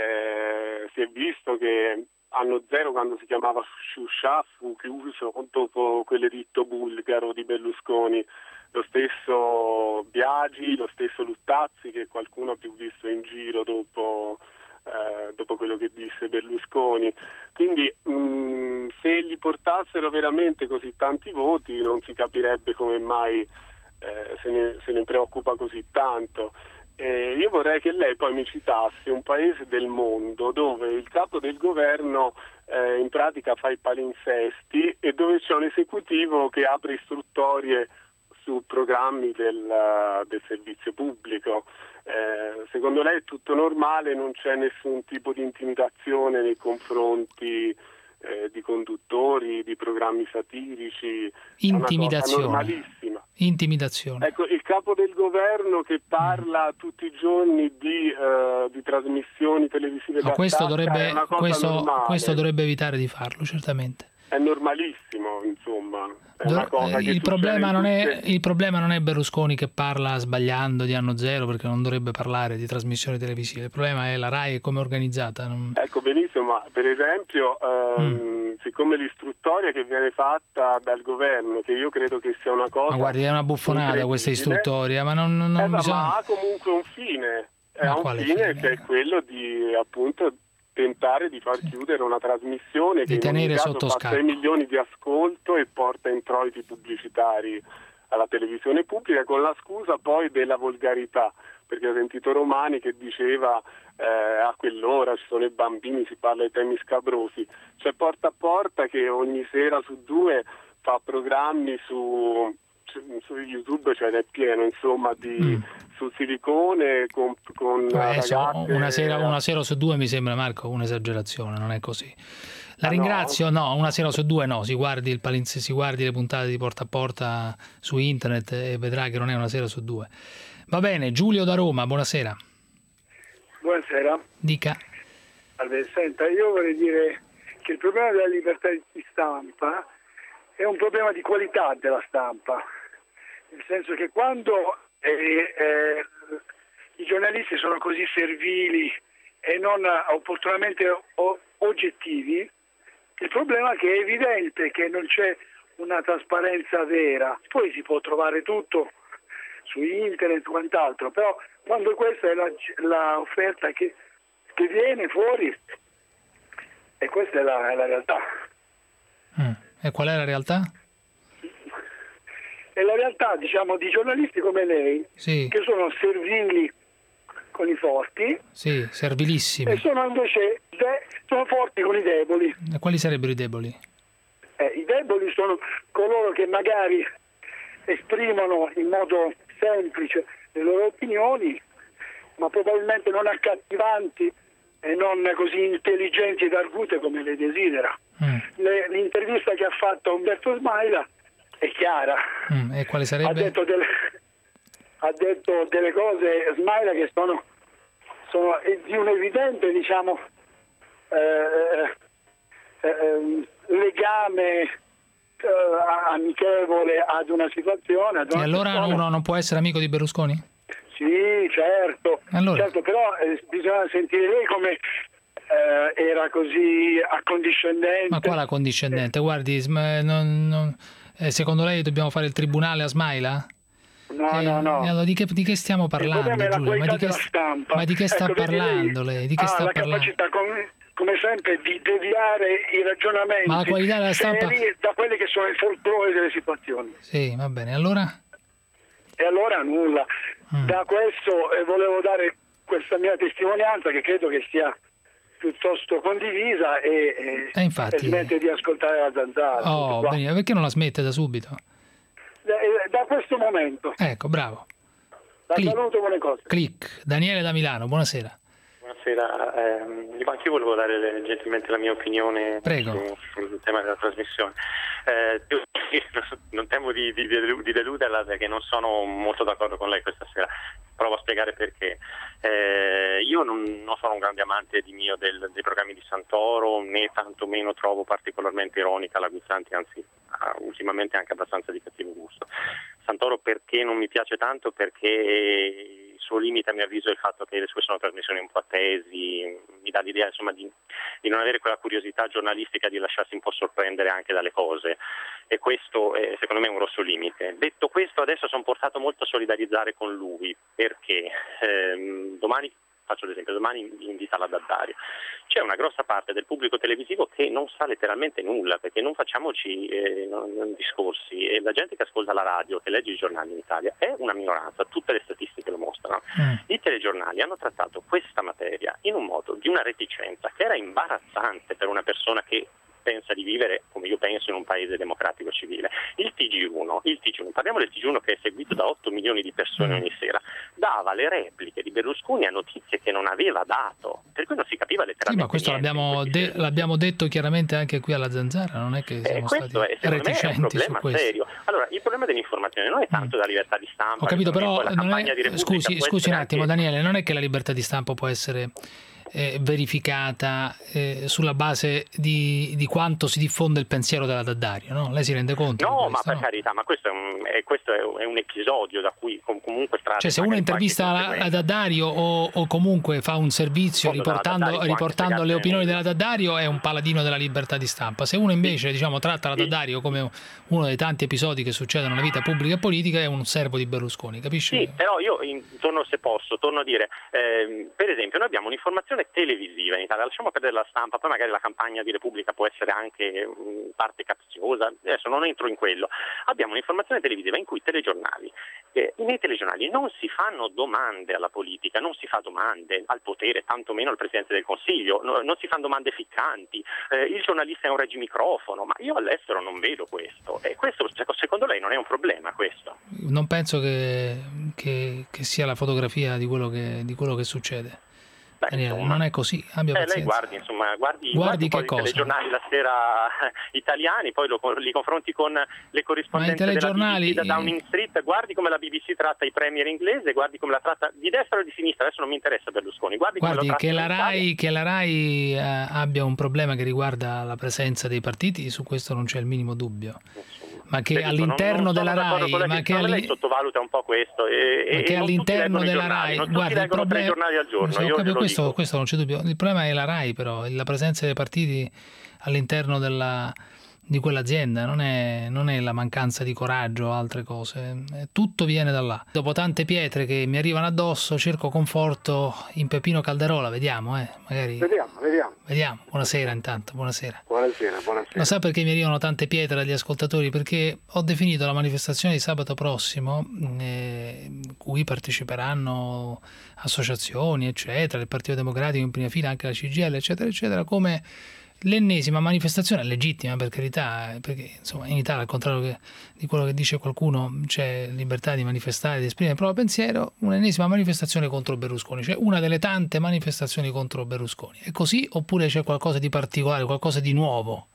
eh, si è visto che anno zero, quando si chiamava Sciuscia, fu chiuso dopo quell'editto bulgaro di Berlusconi. Lo stesso Biagi, lo stesso Luttazzi, che qualcuno ha più visto in giro dopo, eh, dopo quello che disse Berlusconi. Quindi mh, se gli portassero veramente così tanti voti non si capirebbe come mai eh, se, ne, se ne preoccupa così tanto. Eh, io vorrei che lei poi mi citasse un paese del mondo dove il capo del governo eh, in pratica fa i palinsesti e dove c'è un esecutivo che apre istruttorie su programmi del, del servizio pubblico. Eh, secondo lei è tutto normale, non c'è nessun tipo di intimidazione nei confronti eh, di conduttori, di programmi satirici? Intimidazione. È una cosa normalissima. Intimidazione. Ecco, il capo del governo che parla Mm. tutti i giorni di, eh, di trasmissioni televisive Ma da questo tasca, è dovrebbe, una cosa questo, normale. questo dovrebbe evitare di farlo, certamente. È normalissimo, insomma. È Do- una cosa eh, che il, problema succede non in è, tutte- il problema non è Berlusconi che parla sbagliando di anno zero, perché non dovrebbe parlare di trasmissioni televisive. Il problema è la RAI e come è organizzata. non- Ecco, benissimo, ma per esempio, ehm, siccome l'istruttoria che viene fatta dal governo, che io credo che sia una cosa... Ma guardi, è una buffonata questa incredibile, istruttoria, ma non, non eh, ma bisogna... ha comunque un fine, è Ma un quale fine, fine? che è quello di appunto tentare di far chiudere una trasmissione Di che in ogni tenere caso sotto fa scacco. sei milioni di ascolto e porta introiti pubblicitari alla televisione pubblica, con la scusa poi della volgarità, perché ho sentito Romani che diceva eh, a quell'ora ci sono i bambini, si parla di temi scabrosi. C'è Porta a Porta che ogni sera su due fa programmi su, su YouTube, cioè è pieno insomma di Mm. sul silicone con, con Adesso, ragazze... una, sera, una sera su due mi sembra, Marco, un'esagerazione, non è così. La Ah, ringrazio, no? una sera su due no, si guardi, il palinse, si guardi le puntate di Porta a Porta su internet e vedrà che non è una sera su due. Va bene, Giulio da Roma, buonasera. Buonasera. Dica. Allora, senta, io vorrei dire che il problema della libertà di stampa è un problema di qualità della stampa, nel senso che quando eh, eh, i giornalisti sono così servili e non opportunamente o- oggettivi, il problema è che è evidente che non c'è una trasparenza vera. Poi si può trovare tutto su internet e quant'altro, però quando questa è la, la offerta che, che viene fuori, e questa è la, è la realtà. Mm. E qual è la realtà? È la realtà, diciamo, di giornalisti come lei, sì. che sono servili con i forti, sì, servilissimi. e sono invece de- sono forti con i deboli. E quali sarebbero i deboli? Eh, I deboli sono coloro che magari esprimono in modo semplice le loro opinioni, ma probabilmente non accattivanti e non così intelligenti ed argute come le desidera. Mm. Le, l'intervista che ha fatto Umberto Smaila è chiara. Mm. E quale sarebbe? Ha detto delle, ha detto delle cose, Smaila, che sono, sono di un evidente, diciamo, eh, eh, legame eh, amichevole ad una situazione. Ad una E allora persona. uno non può essere amico di Berlusconi? Sì, certo, Allora. certo, però eh, bisogna sentire lei come eh, era così accondiscendente. Ma quale accondiscendente? Guardi, sm- non- non- eh, secondo lei dobbiamo fare il tribunale a Smaila? No, Eh, no, no. e allora di che, di che stiamo parlando, problema è la Giulio? Ma di qualità che, della stampa. ma di che sta Ecco, vedi parlando lei? Di che ha sta la parlando? capacità, come, come sempre, di deviare i ragionamenti Ma la qualità della stampa- seri da quelli che sono i folklore delle situazioni. Sì, va bene. Allora? E allora nulla. Mm. Da questo eh, volevo dare questa mia testimonianza, che credo che sia piuttosto condivisa, e, e, Eh, infatti. e smette di ascoltare la Zanzara. tutto Oh, qua. benissimo. Perché non la smette da subito? Da, eh, da questo momento. Ecco, bravo. La Clic. saluto, buone cose. Clic. Daniele da Milano, buonasera. Buonasera, ehm, io anche io volevo dare le- gentilmente la mia opinione Prego. su- sul tema della trasmissione. Eh, devo dire, non temo di, di, di deluderla, perché non sono molto d'accordo con lei questa sera. Provo a spiegare perché. Eh, io non, non sono un grande amante di mio del, dei programmi di Santoro, né tantomeno trovo particolarmente ironica la Guzzanti, anzi ha ultimamente anche abbastanza di cattivo gusto. Santoro perché non mi piace tanto? Perché il suo limite, a mio avviso, è il fatto che le sue sono trasmissioni un po' a tesi, mi dà l'idea, insomma, di, di non avere quella curiosità giornalistica di lasciarsi un po' sorprendere anche dalle cose, e questo è, secondo me, è un grosso limite. Detto questo, adesso sono portato molto a solidarizzare con lui, perché ehm, domani, faccio l'esempio, domani invita la Daddario. C'è una grossa parte del pubblico televisivo che non sa letteralmente nulla, perché non facciamoci eh, non, non discorsi, e la gente che ascolta la radio, che legge i giornali in Italia, è una minoranza, tutte le statistiche lo mostrano. Mm. I telegiornali hanno trattato questa materia in un modo di una reticenza che era imbarazzante per una persona che pensa di vivere, come io penso, in un paese democratico civile. Il T G uno, il T G uno, parliamo del T G uno, che è seguito da otto milioni di persone ogni sera, dava le repliche di Berlusconi a notizie che non aveva dato, per cui non si capiva Sì, letteralmente ma questo niente. l'abbiamo, de- l'abbiamo detto chiaramente anche qui alla Zanzara, non è che Eh, siamo questo stati è, secondo me, è un reticenti su problema questo. serio. Allora, il problema dell'informazione non è tanto la libertà di stampa. Ho capito, che però poi la non campagna è- di Repubblica scusi, può scusi un essere attimo, anche- Daniele, non è che la libertà di stampa può essere eh, verificata eh, sulla base di, di quanto si diffonde il pensiero della Daddario, no? Lei si rende conto? No, di ma questo, per no? carità, ma questo è un, è, questo è un episodio da cui com- comunque trae. Cioè, se uno magari qualche intervista a conseguenza. Daddario o, o comunque fa un servizio Cosa dalla riportando, Daddario può riportando anche le spiegare opinioni della Daddario, è un paladino della libertà di stampa. Se uno invece diciamo, tratta la Daddario come uno dei tanti episodi che succedono nella vita pubblica e politica, è un servo di Berlusconi, capisci? Sì, però io in, torno, se posso, torno a dire, ehm, per esempio, noi abbiamo un'informazione televisiva in Italia, lasciamo perdere la stampa, poi magari la campagna di Repubblica può essere anche mh, parte capziosa, adesso non entro in quello. Abbiamo un'informazione televisiva in cui i telegiornali, eh, nei telegiornali non si fanno domande alla politica, non si fa domande al potere, tantomeno al Presidente del Consiglio, no, non si fanno domande ficcanti, eh, il giornalista è un reggimicrofono, ma io all'estero non vedo questo, e questo secondo lei non è un problema questo? Non penso che, che, che sia la fotografia di quello che, di quello che succede. Beh, Daniele, insomma, non è così, abbia eh, pazienza. lei guardi, insomma, guardi, Guardi guardi che un po' cosa? i telegiornali la sera italiani, poi lo, li confronti con le corrispondenze della telegiornali- B B C da Downing Street, guardi come la B B C tratta i premier inglese, guardi come la tratta di destra o di sinistra, adesso non mi interessa Berlusconi, guardi, come Guardi, lo che tratta la RAI, che la RAI eh, abbia un problema che riguarda la presenza dei partiti, su questo non c'è il minimo dubbio. Ma che Dico, all'interno non, non della sono d'accordo RAI, con lei, ma che che, secondo me alli- lei sottovaluta un po' questo e, ma e che non tutti all'interno leggono i della giornali, RAI, non tutti guardi, il leggono tre problema, giornali al giorno, Sì, ho io capito, glielo questo, dico. questo non c'è dubbio. Il problema è la RAI, però, la presenza dei partiti all'interno della, di quell'azienda, non è, non è la mancanza di coraggio o altre cose, eh, tutto viene da là. Dopo tante pietre che mi arrivano addosso, cerco conforto in Peppino Calderola, vediamo, eh, magari. Vediamo, vediamo. Vediamo, buonasera intanto, buonasera. Buonasera, buonasera. Lo sa perché mi arrivano tante pietre dagli ascoltatori? Perché ho definito la manifestazione di sabato prossimo, eh, cui parteciperanno associazioni, eccetera, il Partito Democratico in prima fila, anche la C G I L, eccetera, eccetera, come l'ennesima manifestazione, legittima per carità, perché insomma in Italia, al contrario che, di quello che dice qualcuno, c'è libertà di manifestare, di esprimere il proprio pensiero, un'ennesima manifestazione contro Berlusconi, cioè una delle tante manifestazioni contro Berlusconi. È così oppure c'è qualcosa di particolare, qualcosa di nuovo?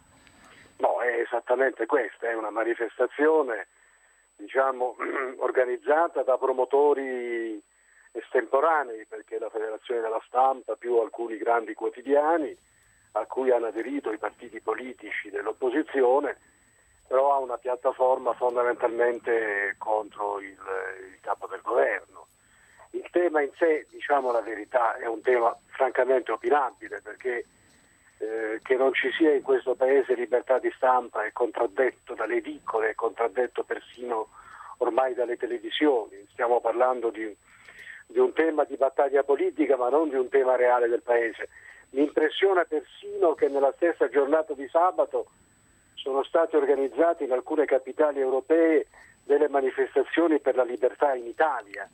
No, è esattamente questa, è una manifestazione, diciamo, organizzata da promotori estemporanei, perché la Federazione della Stampa più alcuni grandi quotidiani a cui hanno aderito i partiti politici dell'opposizione, però ha una piattaforma fondamentalmente contro il, il capo del governo. Il tema in sé, diciamo la verità, è un tema francamente opinabile, perché eh, che non ci sia in questo paese libertà di stampa è contraddetto dalle edicole, è contraddetto persino ormai dalle televisioni. Stiamo parlando di, di un tema di battaglia politica, ma non di un tema reale del paese. Mi impressiona persino che nella stessa giornata di sabato sono state organizzate in alcune capitali europee delle manifestazioni per la libertà in Italia.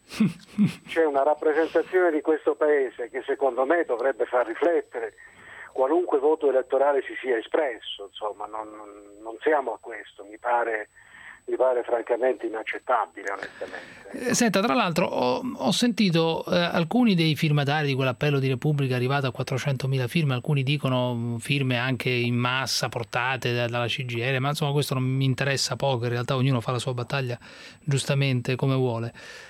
C'è una rappresentazione di questo paese che secondo me dovrebbe far riflettere qualunque voto elettorale si sia espresso, insomma non, non siamo a questo, mi pare... mi pare francamente inaccettabile, onestamente. Eh, Senta, tra l'altro ho, ho sentito eh, alcuni dei firmatari di quell'appello di Repubblica arrivato a quattrocentomila firme, alcuni dicono firme anche in massa portate da, dalla C G I L, ma insomma questo non mi interessa poco, in realtà ognuno fa la sua battaglia giustamente come vuole.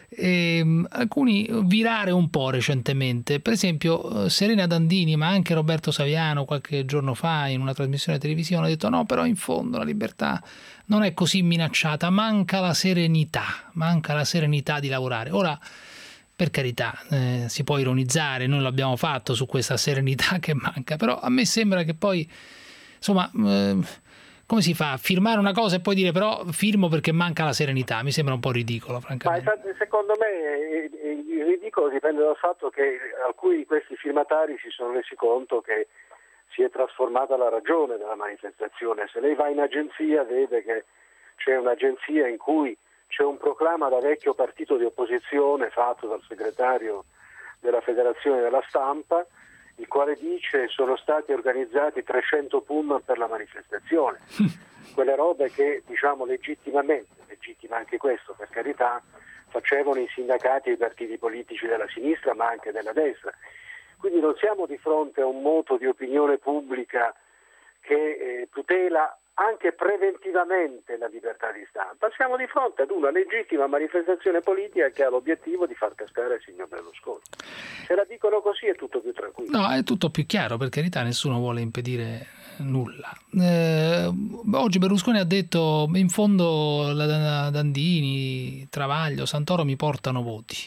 E, alcuni virare un po' recentemente, per esempio Serena Dandini, ma anche Roberto Saviano qualche giorno fa in una trasmissione televisiva hanno detto no, però in fondo la libertà non è così minacciata, manca la serenità, manca la serenità di lavorare. Ora, per carità, eh, si può ironizzare, noi l'abbiamo fatto su questa serenità che manca, però a me sembra che poi, insomma, eh, come si fa? Firmare una cosa e poi dire però firmo perché manca la serenità, mi sembra un po' ridicolo, francamente. Ma secondo me il ridicolo dipende dal fatto che alcuni di questi firmatari si sono resi conto che si è trasformata la ragione della manifestazione. Se lei va in agenzia vede che c'è un'agenzia in cui c'è un proclama da vecchio partito di opposizione fatto dal segretario della Federazione della Stampa, il quale dice sono stati organizzati trecento pullman per la manifestazione. Quelle robe che, diciamo, legittimamente, legittima anche questo per carità, facevano i sindacati e i partiti politici della sinistra ma anche della destra. Quindi non siamo di fronte a un moto di opinione pubblica che eh, tutela anche preventivamente la libertà di stampa, siamo di fronte ad una legittima manifestazione politica che ha l'obiettivo di far cascare il signor Berlusconi. Se la dicono così è tutto più tranquillo. No, è tutto più chiaro, per carità, nessuno vuole impedire nulla. Eh, oggi Berlusconi ha detto in fondo la Dandini, Travaglio, Santoro mi portano voti.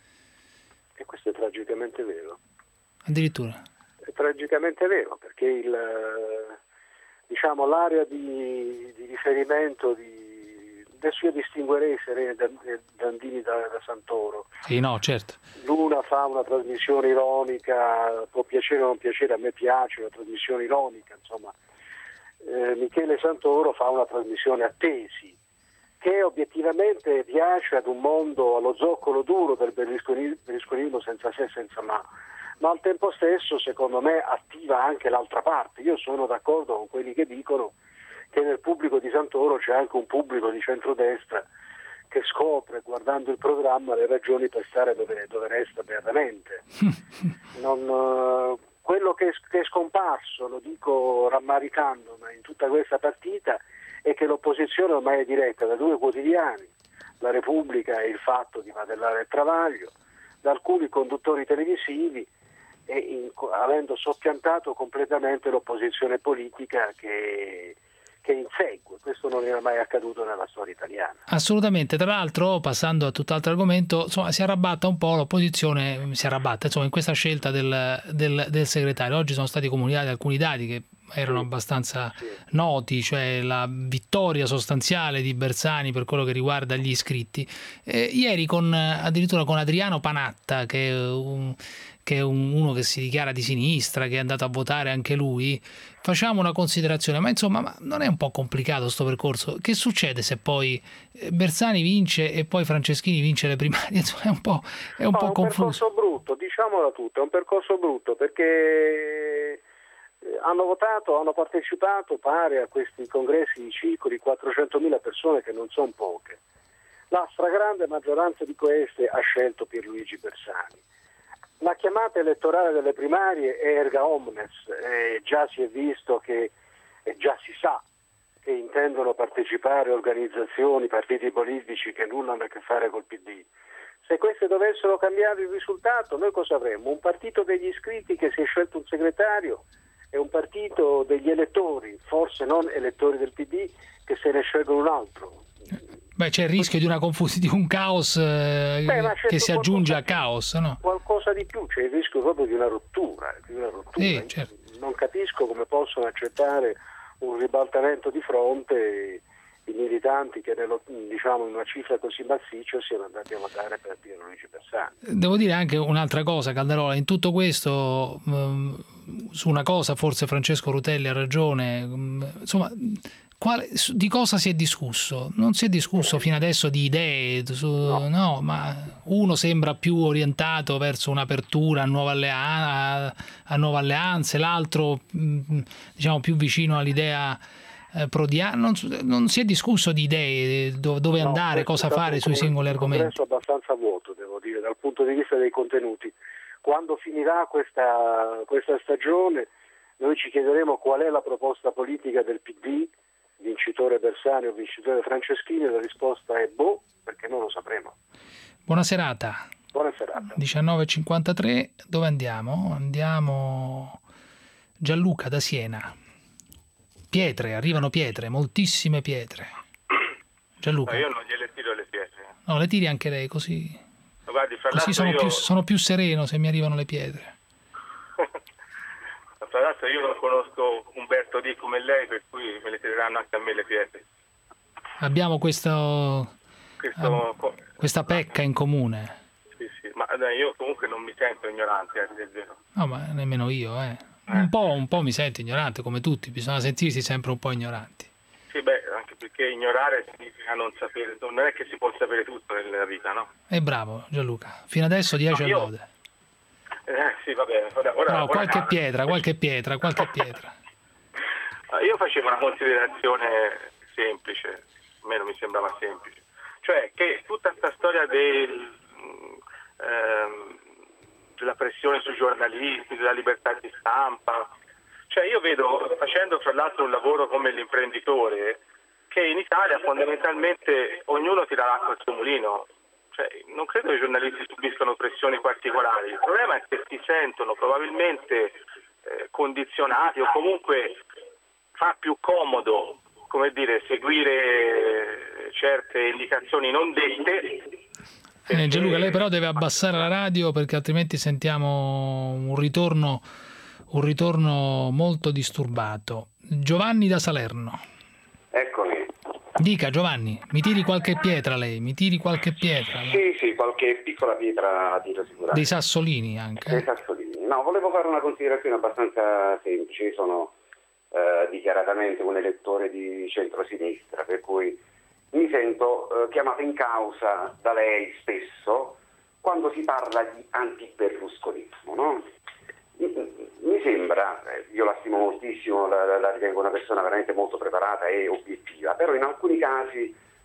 E questo è tragicamente vero. Addirittura. È tragicamente vero, perché il, diciamo, l'area di, di riferimento di, adesso io distinguerei Serena e Dandini da, da Santoro. Sì, no, certo. L'una fa una trasmissione ironica, può piacere o non piacere, a me piace una trasmissione ironica, insomma. Eh, Michele Santoro fa una trasmissione a tesi, che obiettivamente piace ad un mondo, allo zoccolo duro del berlusconismo senza se e senza ma. Ma al tempo stesso, secondo me, attiva anche l'altra parte. Io sono d'accordo con quelli che dicono che nel pubblico di Santoro c'è anche un pubblico di centrodestra che scopre guardando il programma le ragioni per stare dove, dove resta beatamente. Non, uh, quello che, che è scomparso, lo dico rammaricando, ma in tutta questa partita è che l'opposizione ormai è diretta da due quotidiani, La Repubblica e Il Fatto di Madellare e Travaglio, da alcuni conduttori televisivi, e in, avendo soppiantato completamente l'opposizione politica che, che insegue. Questo non era mai accaduto nella storia italiana. Assolutamente. Tra l'altro, passando a tutt'altro argomento, insomma, si arrabatta un po' l'opposizione, si arrabatta insomma in questa scelta del, del, del segretario. Oggi sono stati comunicati alcuni dati che erano abbastanza sì. noti, cioè la vittoria sostanziale di Bersani per quello che riguarda gli iscritti. Eh, ieri con addirittura con Adriano Panatta, che è, un, che è un, uno che si dichiara di sinistra, che è andato a votare anche lui, facciamo una considerazione, ma insomma ma non è un po' complicato sto percorso? Che succede se poi Bersani vince e poi Franceschini vince le primarie? Insomma, è un po', è un no, po' è un confuso. Percorso brutto, diciamola tutta, è un percorso brutto perché hanno votato, hanno partecipato, pare, a questi congressi di circoli quattrocentomila persone, che non sono poche. La stragrande maggioranza di queste ha scelto Pierluigi Bersani. La chiamata elettorale delle primarie è erga omnes, e già si è visto che, e già si sa che intendono partecipare organizzazioni, partiti politici che nulla hanno a che fare col P D. Se queste dovessero cambiare il risultato, noi cosa avremmo? Un partito degli iscritti che si è scelto un segretario e un partito degli elettori, forse non elettori del P D, che se ne scelgono un altro. Beh, c'è il rischio di una confusione, di un caos eh, Beh, che si aggiunge a caos, no? Qualcosa di più, c'è il rischio proprio di una rottura. Di una rottura. Sì, certo. Non capisco come possono accettare un ribaltamento di fronte i militanti che nello, diciamo in una cifra così massiccia siano andati a votare per Pierluigi Bersani. Devo dire anche un'altra cosa, Caldarola, in tutto questo um, su una cosa forse Francesco Rutelli ha ragione, um, insomma quale, di cosa si è discusso? Non si è discusso fino adesso di idee, su, no. no, ma uno sembra più orientato verso un'apertura a nuove, allea- a nuove alleanze, l'altro mh, diciamo più vicino all'idea Non, non si è discusso di idee, dove no, andare, cosa fare sui singoli argomenti. È un congresso abbastanza vuoto, devo dire, dal punto di vista dei contenuti. Quando finirà questa, questa stagione noi ci chiederemo qual è la proposta politica del P D, vincitore Bersani o vincitore Franceschini, e la risposta è boh, perché non lo sapremo. Buona serata. Buona serata. diciannove e cinquantatré, dove andiamo? Andiamo Gianluca da Siena. Pietre, arrivano pietre, moltissime pietre. Gianluca. No, io non gliele tiro le pietre. No, le tiri anche lei, così, Guardi, fra così sono, io... più, sono più sereno se mi arrivano le pietre. Tra l'altro io non conosco Umberto D come lei, per cui me le tireranno anche a me le pietre. Abbiamo questo, Questo... eh, questa pecca in comune. Sì, sì, ma dai, io comunque non mi sento ignorante, eh, è vero. No, ma nemmeno io, eh. Un po', un po' mi sento ignorante, come tutti, bisogna sentirsi sempre un po' ignoranti. Sì, beh, anche perché ignorare significa non sapere, non è che si può sapere tutto nella vita, no? E bravo Gianluca, fino adesso dieci no, io... lode. Eh, sì, va bene. Ora, ora, no, ora qualche ora... pietra, qualche pietra, qualche pietra. Io facevo una considerazione semplice, a me non mi sembrava semplice, cioè che tutta questa storia del... Ehm, della pressione sui giornalisti, della libertà di stampa, cioè io vedo, facendo fra l'altro un lavoro come l'imprenditore, che in Italia fondamentalmente ognuno tira l'acqua al suo mulino, cioè non credo che i giornalisti subiscano pressioni particolari, il problema è che si sentono probabilmente eh, condizionati o comunque fa più comodo, come dire, seguire certe indicazioni non dette. Eh, Gianluca, lei però deve abbassare la radio perché altrimenti sentiamo un ritorno, un ritorno molto disturbato. Giovanni da Salerno. Eccomi. Dica Giovanni, mi tiri qualche pietra lei, mi tiri qualche pietra. No? Sì, sì, qualche piccola pietra a tiro sicuramente. Dei sassolini anche. Dei sassolini. No, volevo fare una considerazione abbastanza semplice. Io sono eh, dichiaratamente un elettore di centrosinistra, per cui mi sento eh, chiamato in causa da lei spesso quando si parla di antiberlusconismo, no? Mi sembra, eh, io la stimo moltissimo, la, la, la ritengo una persona veramente molto preparata e obiettiva, però in alcuni casi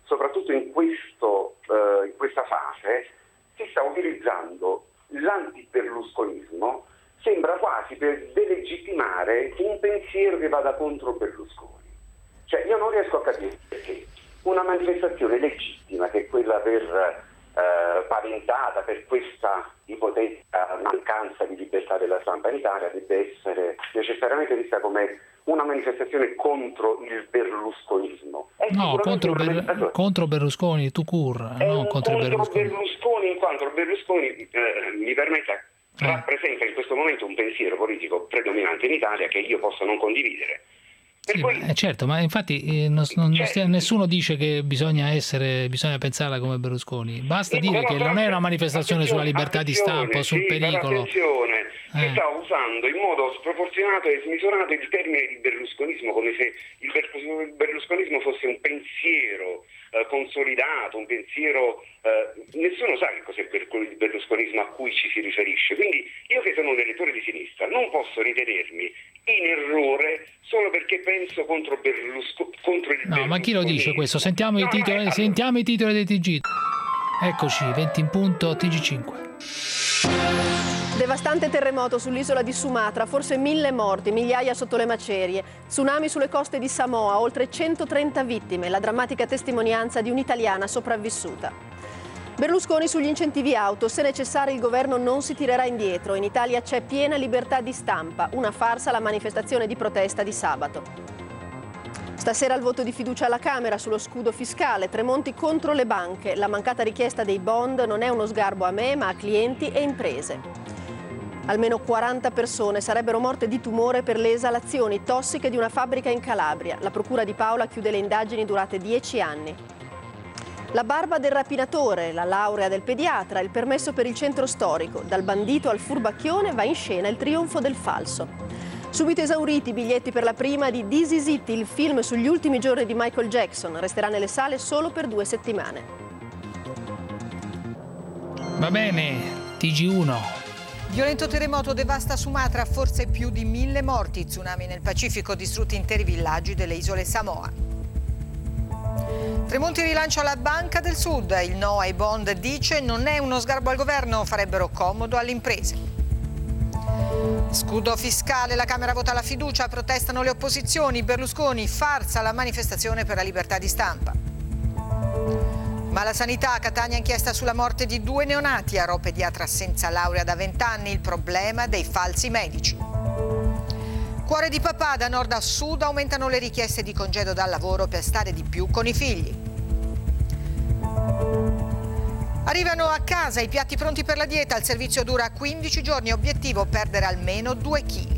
soprattutto in, questo, eh, in questa fase, si sta utilizzando l'antiberlusconismo, sembra quasi per delegittimare un pensiero che vada contro Berlusconi. Cioè io non riesco a capire perché una manifestazione legittima, che è quella per, eh, paventata per questa ipotetica mancanza di libertà della stampa in Italia, deve essere necessariamente vista come una manifestazione contro il berlusconismo. È no, contro, Ber- contro Berlusconi, tu cur, no, contro, contro Berlusconi. Berlusconi, in quanto Berlusconi, eh, mi permetta, eh. rappresenta in questo momento un pensiero politico predominante in Italia che io posso non condividere. Sì, poi, ma, certo, ma infatti eh, non, non certo. stia, nessuno dice che bisogna essere, bisogna pensarla come Berlusconi. Basta sì, dire che non è una manifestazione sulla libertà di stampa o sul sì, pericolo. Attenzione, eh. si sta usando in modo sproporzionato e smisurato il termine di berlusconismo, come se il berlusconismo fosse un pensiero eh, consolidato, un pensiero... Eh, nessuno sa che cos'è il berlusconismo a cui ci si riferisce. Quindi io che sono un elettore di sinistra non posso ritenermi in errore solo perché penso contro, Berlusco, contro il No, ma chi lo dice questo? Sentiamo, no, i, titoli, no, sentiamo i titoli dei T G. Eccoci, venti in punto, T G cinque. Devastante terremoto sull'isola di Sumatra, forse mille morti, migliaia sotto le macerie. Tsunami sulle coste di Samoa, oltre centotrenta vittime, la drammatica testimonianza di un'italiana sopravvissuta. Berlusconi sugli incentivi auto, se necessario il governo non si tirerà indietro. In Italia c'è piena libertà di stampa, una farsa la manifestazione di protesta di sabato. Stasera il voto di fiducia alla Camera sullo scudo fiscale, Tremonti contro le banche. La mancata richiesta dei bond non è uno sgarbo a me, ma a clienti e imprese. Almeno quaranta persone sarebbero morte di tumore per le esalazioni tossiche di una fabbrica in Calabria. La procura di Paola chiude le indagini durate dieci anni. La barba del rapinatore, la laurea del pediatra, il permesso per il centro storico. Dal bandito al furbacchione va in scena il trionfo del falso. Subito esauriti i biglietti per la prima di This Is It, il film sugli ultimi giorni di Michael Jackson. Resterà nelle sale solo per due settimane. Va bene, T G uno. Violento terremoto devasta Sumatra, forse più di mille morti. Tsunami nel Pacifico, distrutti interi villaggi delle isole Samoa. Tremonti rilancia la Banca del Sud, il no ai bond dice non è uno sgarbo al governo, farebbero comodo alle imprese. Scudo fiscale, la Camera vota la fiducia, protestano le opposizioni, Berlusconi, farsa la manifestazione per la libertà di stampa. Ma la sanità, a Catania inchiesta sulla morte di due neonati, Aro pediatra senza laurea da vent'anni, il problema dei falsi medici. Cuore di papà, da nord a sud aumentano le richieste di congedo dal lavoro per stare di più con i figli. Arrivano a casa i piatti pronti per la dieta, il servizio dura quindici giorni, obiettivo perdere almeno due chili.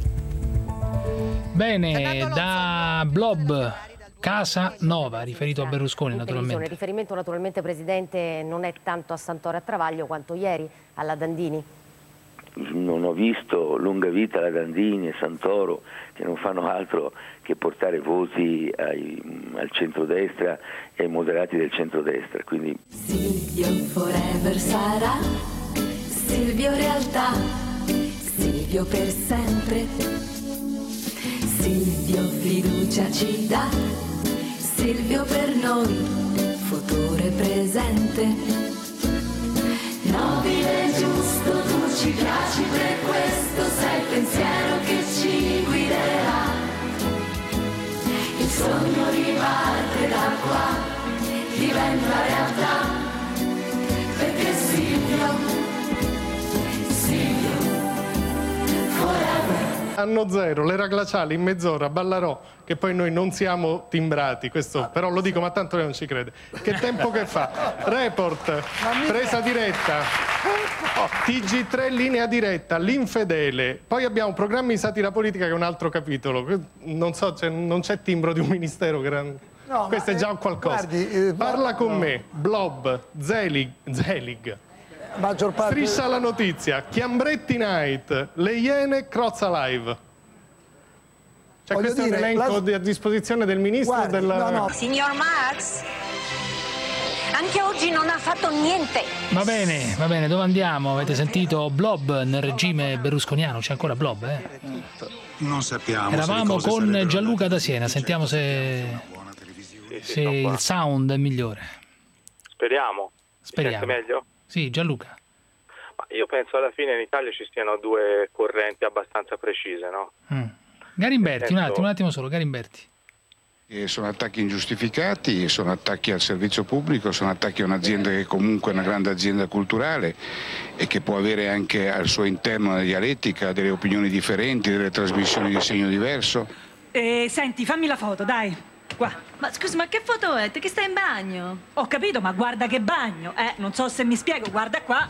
Bene, da Blob, Casa Nova, riferito a Berlusconi naturalmente. Il riferimento naturalmente, Presidente, non è tanto a Santoro e a Travaglio quanto ieri alla Dandini. Non ho visto lunga vita alla Dandini e Santoro, che non fanno altro che portare voti ai, al centrodestra e ai moderati del centrodestra. Quindi... Silvio forever sarà, Silvio realtà, Silvio per sempre. Silvio fiducia ci dà, Silvio per noi, futuro e presente. Nobile, giusto, tu ci piaci, per questo sei il pensiero che ci guiderà. Il sogno riparte da qua, diventa realtà, perché Silvio, Silvio, forever. Anno zero, l'era glaciale in mezz'ora, Ballarò, che poi noi non siamo timbrati, questo però lo dico, ma tanto lei non ci crede. Che tempo che fa? Report, presa diretta, T G tre linea diretta, l'infedele, poi abbiamo programmi di satira politica che è un altro capitolo, non so, cioè, non c'è timbro di un ministero che era... No, questo è già un qualcosa. Guardi, eh, Parla con no. me, Blob, Zelig, Zelig. Maggior parte... Striscia la notizia, Chiambretti Night, Le Iene, Crozza Live. Cioè, questo dire, è un elenco la... a disposizione del ministro. Guardi, del... no, no. Signor Marx, anche oggi non ha fatto niente. Va bene, va bene, dove andiamo? Avete sentito Blob nel regime berlusconiano? C'è ancora Blob, eh? Non sappiamo. Eravamo con Gianluca da Siena, sentiamo se... sì, sì, se il sound è migliore. Speriamo. Speriamo. Si sente meglio? Sì, Gianluca. Ma io penso alla fine in Italia ci siano due correnti abbastanza precise, no? Mm. Garimberti, Nel un senso- attimo, un attimo solo, Garimberti. E sono attacchi ingiustificati, sono attacchi al servizio pubblico, sono attacchi a un'azienda che comunque è una grande azienda culturale e che può avere anche al suo interno una dialettica, delle opinioni differenti, delle trasmissioni di segno diverso. Eh, senti, fammi la foto, dai. Qua. Ma scusi, ma che foto è? Che stai in bagno? Ho capito, ma guarda che bagno. Eh, non so se mi spiego, guarda qua.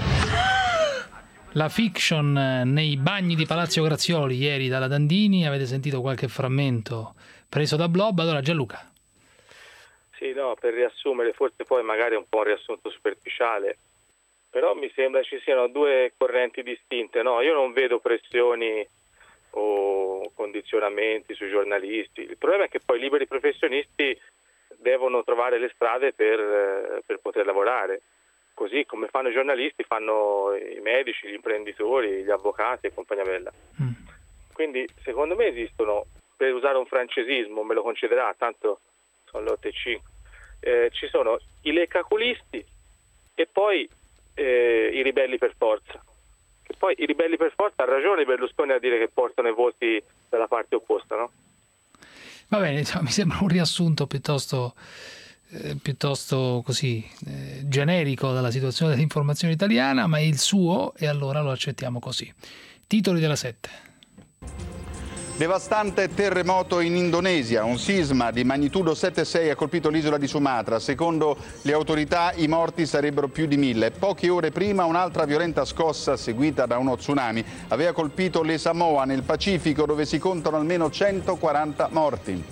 La fiction eh, nei bagni di Palazzo Grazioli ieri dalla Dandini, avete sentito qualche frammento preso da Blob, allora Gianluca. Sì, no, per riassumere, forse poi magari è un po' un riassunto superficiale, però mi sembra ci siano due correnti distinte, no? Io non vedo pressioni o condizionamenti sui giornalisti. Il problema è che poi i liberi professionisti devono trovare le strade per, per poter lavorare. Così come fanno i giornalisti, fanno i medici, gli imprenditori, gli avvocati e compagnia bella. Mm. Quindi secondo me esistono, per usare un francesismo, me lo concederà, tanto sono le otto e cinque, eh, ci sono i leccaculisti e poi eh, i ribelli per forza. E poi i ribelli per forza, ha ragione Berlusconi a dire che portano i voti dalla parte opposta, no? Va bene, insomma, mi sembra un riassunto piuttosto, eh, piuttosto così eh, generico della situazione dell'informazione italiana, ma è il suo e allora lo accettiamo così. Titoli della sette. Devastante terremoto in Indonesia, un sisma di magnitudo sette virgola sei ha colpito l'isola di Sumatra. Secondo le autorità i morti sarebbero più di mille. Poche ore prima un'altra violenta scossa seguita da uno tsunami aveva colpito le Samoa nel Pacifico, dove si contano almeno centoquaranta morti.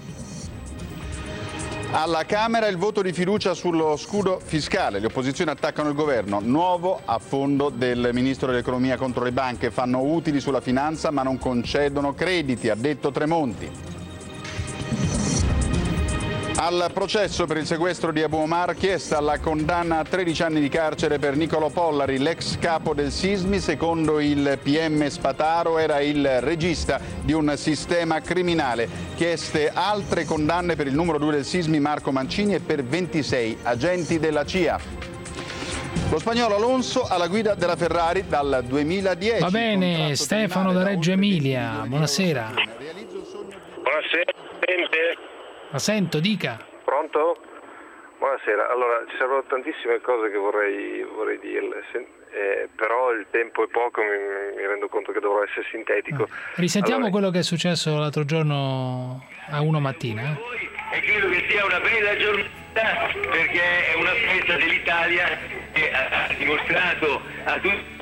Alla Camera il voto di fiducia sullo scudo fiscale. Le opposizioni attaccano il governo. Nuovo affondo del ministro dell'economia contro le banche. Fanno utili sulla finanza ma non concedono crediti, ha detto Tremonti. Al processo per il sequestro di Abu Omar, chiesta la condanna a tredici anni di carcere per Niccolò Pollari, l'ex capo del Sismi. Secondo il P M Spataro era il regista di un sistema criminale. Chieste altre condanne per il numero due del Sismi Marco Mancini e per ventisei agenti della C I A. Lo spagnolo Alonso alla guida della Ferrari dal duemiladieci. Va bene, Stefano da Reggio Emilia, buonasera. Buonasera, Presidente. La sento, dica. Pronto? Buonasera. Allora, ci sarebbero tantissime cose che vorrei, vorrei dirle, se, eh, però il tempo è poco, mi, mi rendo conto che dovrò essere sintetico. Risentiamo allora, quello che è successo l'altro giorno a uno mattina. Eh? E credo che sia una bella giornata perché è una festa dell'Italia che ha, ha dimostrato a tutti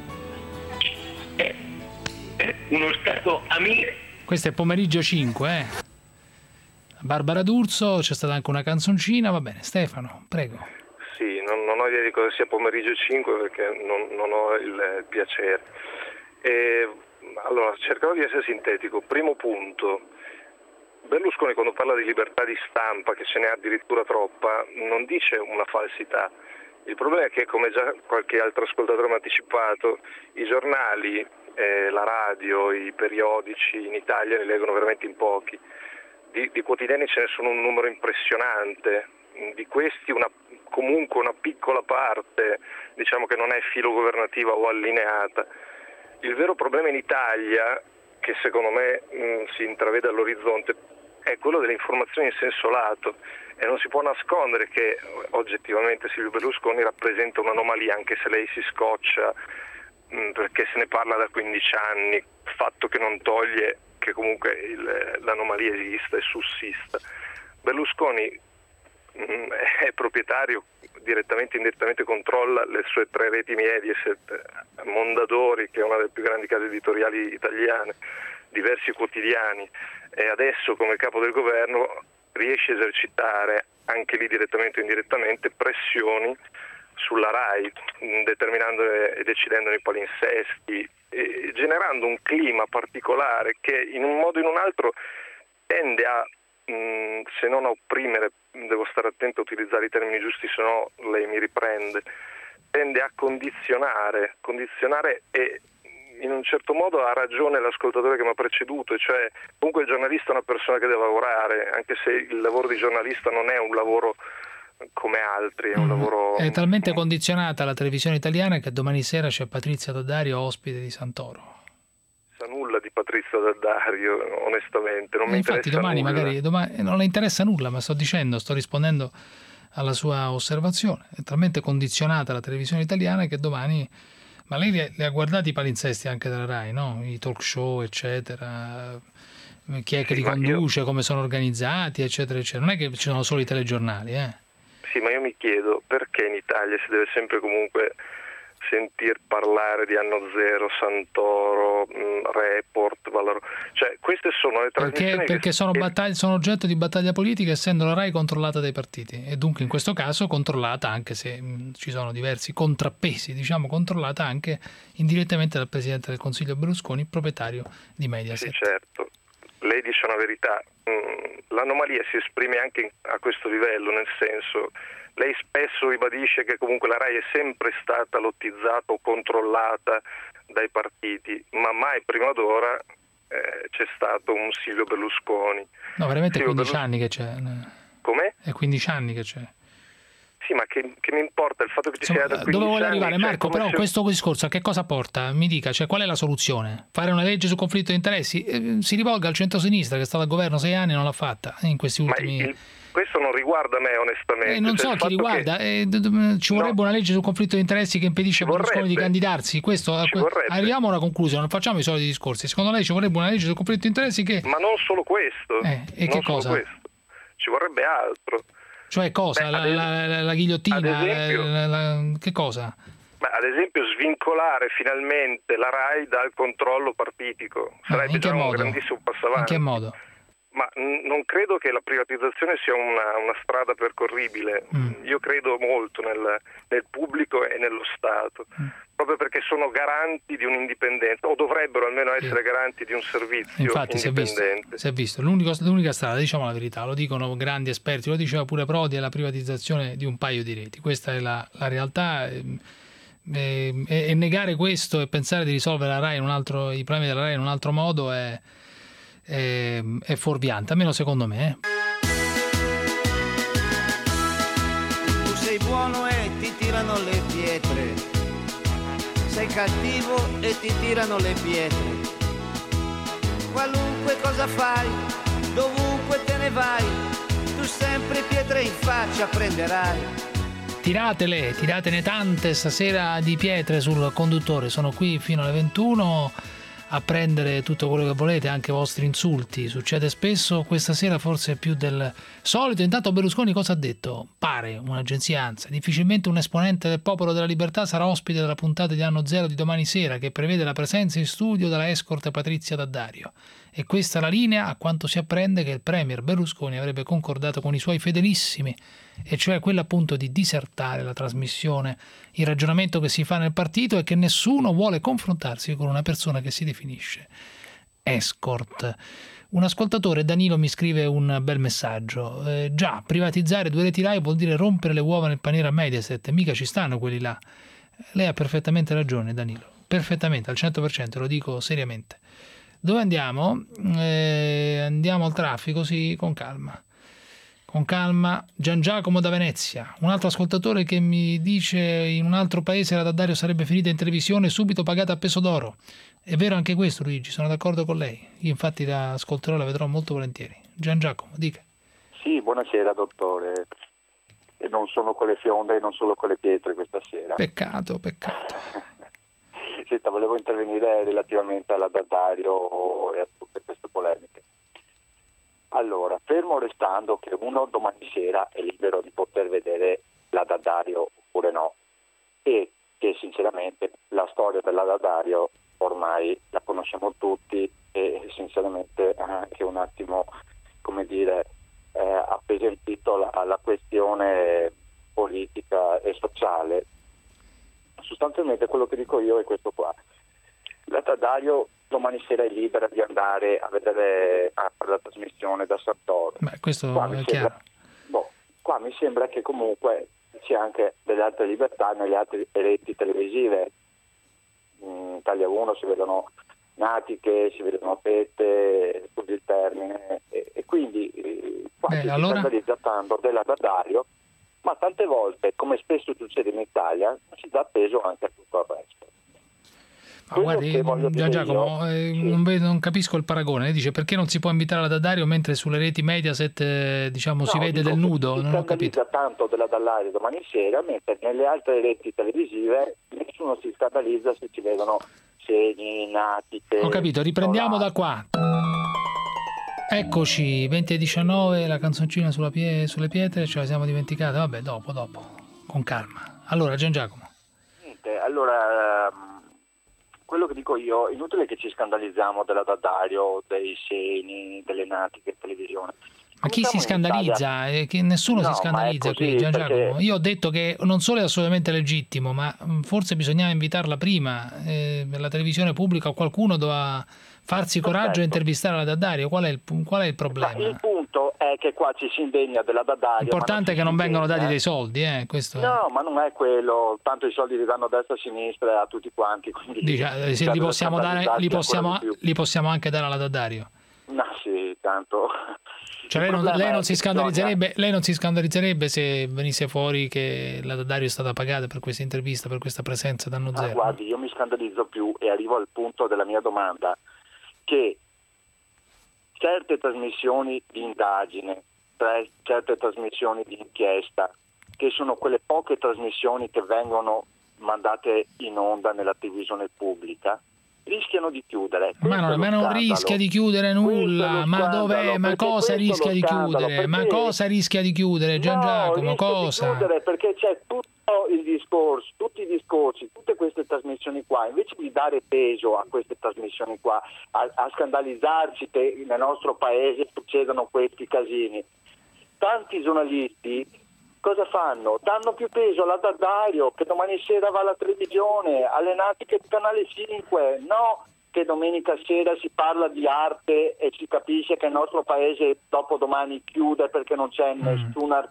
uno Stato amico. Questo è pomeriggio cinque, eh? Barbara D'Urso, c'è stata anche una canzoncina, va bene. Stefano, prego. Sì, non, non ho idea di cosa sia pomeriggio cinque perché non, non ho il piacere. E, allora, cercherò di essere sintetico. Primo punto, Berlusconi quando parla di libertà di stampa, che ce n'è addirittura troppa, non dice una falsità. Il problema è che, come già qualche altro ascoltatore mi ha anticipato, i giornali, eh, la radio, i periodici in Italia ne leggono veramente in pochi. Di, di quotidiani ce ne sono un numero impressionante, di questi una, comunque una piccola parte, diciamo che non è filogovernativa o allineata. Il vero problema in Italia, che secondo me mh, si intravede all'orizzonte, è quello delle informazioni in senso lato e non si può nascondere che oggettivamente Silvio Berlusconi rappresenta un'anomalia, anche se lei si scoccia mh, perché se ne parla da quindici anni, fatto che non toglie che comunque il, l'anomalia esista e sussista. Berlusconi mh, è proprietario, direttamente e indirettamente controlla le sue tre reti Mediaset, Mondadori, che è una delle più grandi case editoriali italiane, diversi quotidiani, e adesso come capo del governo riesce a esercitare, anche lì direttamente o indirettamente, pressioni sulla RAI, determinando e decidendo i palinsesti, e generando un clima particolare che in un modo o in un altro tende a, mh, se non a opprimere, devo stare attento a utilizzare i termini giusti, se no lei mi riprende, tende a condizionare, condizionare e in un certo modo ha ragione l'ascoltatore che mi ha preceduto, cioè comunque il giornalista è una persona che deve lavorare, anche se il lavoro di giornalista non è un lavoro come altri, è un lavoro... È talmente condizionata la televisione italiana che domani sera c'è Patrizia Daddario ospite di Santoro. Sa nulla di Patrizia Daddario, onestamente, non eh mi infatti interessa domani nulla. magari domani, non le interessa nulla, ma sto dicendo, sto rispondendo alla sua osservazione. È talmente condizionata la televisione italiana che domani... Ma lei le ha guardati i palinsesti anche della Rai, no? I talk show, eccetera, chi è che sì, li conduce, io... come sono organizzati, eccetera, eccetera. Non è che ci sono solo i telegiornali, eh? Sì, ma io mi chiedo perché in Italia si deve sempre comunque sentir parlare di Anno Zero, Santoro, mh, Report, Valor... cioè queste sono le trasmissioni perché, perché che... sono, battaglie, sono oggetto di battaglia politica, essendo la Rai controllata dai partiti e dunque in questo caso controllata, anche se mh, ci sono diversi contrappesi, diciamo controllata anche indirettamente dal Presidente del Consiglio Berlusconi, proprietario di Mediaset. Sì, certo. Lei dice una verità, l'anomalia si esprime anche a questo livello, nel senso, lei spesso ribadisce che comunque la Rai è sempre stata lottizzata o controllata dai partiti, ma mai prima d'ora eh, c'è stato un Silvio Berlusconi. No, veramente Silvio è quindici Berlus... anni che c'è. Com'è? È quindici anni che c'è. Sì, ma che, che mi importa il fatto che ci Insomma, sia da quindici dove vuole anni, arrivare cioè, Marco? Però se... questo discorso a che cosa porta? Mi dica, cioè qual è la soluzione? Fare una legge sul conflitto di interessi? Eh, si rivolga al centrosinistra che è stato al governo sei anni e non l'ha fatta in questi ultimi... Ma il, questo non riguarda me onestamente. Eh, non cioè, so chi riguarda, che... eh, d- d- ci vorrebbe no. una legge sul conflitto di interessi che impedisce a Berlusconi di candidarsi. Questo, arriviamo a una conclusione, non facciamo i soliti discorsi. Secondo lei ci vorrebbe una legge sul conflitto di interessi che... Ma non solo questo. Eh, e non che cosa? Questo. Ci vorrebbe altro. Cioè cosa? Beh, la, es- la, la, la ghigliottina? esempio, la, la, che cosa? Beh, ad esempio svincolare finalmente la Rai dal controllo partitico. Sarebbe già un grandissimo passo avanti. In che modo? Ma n- non credo che la privatizzazione sia una, una strada percorribile. Mm. Io credo molto nel, nel pubblico e nello Stato, mm. proprio perché sono garanti di un'indipendenza, o dovrebbero almeno essere sì. garanti di un servizio Infatti, indipendente. Si è visto, L'unico, l'unica strada, diciamo la verità, lo dicono grandi esperti, lo diceva pure Prodi, è la privatizzazione di un paio di reti. Questa è la, la realtà. E, e, e negare questo e pensare di risolvere la Rai in un altro, i problemi della Rai in un altro modo è... È, è fuorviante, almeno secondo me. Eh. Tu sei buono e ti tirano le pietre, sei cattivo e ti tirano le pietre. Qualunque cosa fai, dovunque te ne vai, tu sempre pietre in faccia prenderai. Tiratele, tiratene tante stasera di pietre sul conduttore. Sono qui fino alle ventuno a prendere tutto quello che volete, anche i vostri insulti. Succede spesso, questa sera forse più del solito. Intanto Berlusconi cosa ha detto? Pare un'agenzia ANSA, difficilmente un esponente del Popolo della Libertà sarà ospite della puntata di Anno Zero di domani sera, che prevede la presenza in studio della escort Patrizia Daddario. E questa è la linea, a quanto si apprende, che il premier Berlusconi avrebbe concordato con i suoi fedelissimi, e cioè quella appunto di disertare la trasmissione. Il ragionamento che si fa nel partito è che nessuno vuole confrontarsi con una persona che si definisce escort. Un ascoltatore, Danilo, mi scrive un bel messaggio. Eh, già, privatizzare due reti Rai vuol dire rompere le uova nel paniere a Mediaset, mica ci stanno quelli là. Lei ha perfettamente ragione, Danilo, perfettamente, al cento per cento, lo dico seriamente. Dove andiamo? Eh, andiamo al traffico, sì, con calma. Con calma. Gian Giacomo da Venezia, un altro ascoltatore che mi dice in un altro paese la Daddario sarebbe finita in televisione subito pagata a peso d'oro. È vero anche questo, Luigi, sono d'accordo con lei. Io infatti la ascolterò, la vedrò molto volentieri. Gian Giacomo, dica. Sì, buonasera dottore. E non sono con le fionde e non solo con le pietre questa sera. Peccato, peccato. Senta, volevo intervenire relativamente alla Daddario e a tutte queste polemiche. Allora, fermo restando che uno domani sera è libero di poter vedere la Daddario oppure no, e che sinceramente la storia della Daddario ormai la conosciamo tutti e sinceramente eh, è un attimo, come dire, eh, appesantito la, la questione politica e sociale. Sostanzialmente quello che dico io è questo qua. La Daddario domani sera è libera di andare a vedere a fare la trasmissione da Santoro. Beh, questo qua è mi chiaro. Sembra, boh, qua mi sembra che comunque c'è anche delle altre libertà nelle altre reti televisive. Mm, Italia uno si vedono natiche, si vedono pette, scusi il termine, e, e quindi eh, qua eh, si allora... scandalizza tanto dell'addario, ma tante volte, come spesso succede in Italia, si dà peso anche a tutto il resto. Ma guardi, Gian Giacomo, eh, sì. non, vedo, non capisco il paragone. Lei dice perché non si può invitare all'addario mentre sulle reti Mediaset eh, diciamo, no, si vede dico, del nudo? Si non ho capito. tanto dell'addario domani sera, mentre nelle altre reti televisive nessuno si scandalizza se ci vedono segni, natiche. Ho capito, riprendiamo da qua. Eccoci, venti e diciannove, la canzoncina sulla pie- sulle pietre, ce la siamo dimenticata. Vabbè, dopo, dopo, con calma. Allora, Gian Giacomo. Niente, allora... quello che dico io, inutile che ci scandalizziamo dell'addario, dei segni, delle natiche in televisione. Ma chi si scandalizza? Eh, che nessuno no, si scandalizza qui, Gian Giacomo. Perché... Io ho detto che non solo è assolutamente legittimo, ma forse bisognava invitarla prima eh, per la televisione pubblica o qualcuno doveva farsi coraggio Perfetto. E intervistare l'addario. Qual è il, qual è il problema? Ma il punto è che qua ci si indegna dell'addario. L'importante è che non vengono dati dei soldi, eh, questo no, è. Ma non è quello. Tanto i soldi li danno a destra e a sinistra a tutti quanti. Quindi Dice, se li possiamo, dare, li, possiamo, li possiamo anche dare all'addario. No, sì, tanto. Cioè lei non, lei, non si scandalizzerebbe, lei non si scandalizzerebbe se venisse fuori che l'addario è stata pagata per questa intervista, per questa presenza da anno zero? Ah, guardi, io mi scandalizzo più e arrivo al punto della mia domanda, che certe trasmissioni di indagine, certe trasmissioni di inchiesta, che sono quelle poche trasmissioni che vengono mandate in onda nella televisione pubblica, rischiano di chiudere. Ma non, ma non rischia di chiudere nulla, ma dov'è? Ma cosa rischia di chiudere? Ma cosa rischia di chiudere, Gian Giacomo? Cosa? Di chiudere perché c'è tutto il discorso, tutti i discorsi, tutte queste trasmissioni qua, invece di dare peso a queste trasmissioni qua, a, a scandalizzarci che nel nostro paese succedono questi casini, tanti giornalisti cosa fanno? Danno più peso all'addario che domani sera va alla televisione, alle natiche del canale cinque, no che domenica sera si parla di arte e si capisce che il nostro paese dopodomani chiude perché non c'è mm. nessuna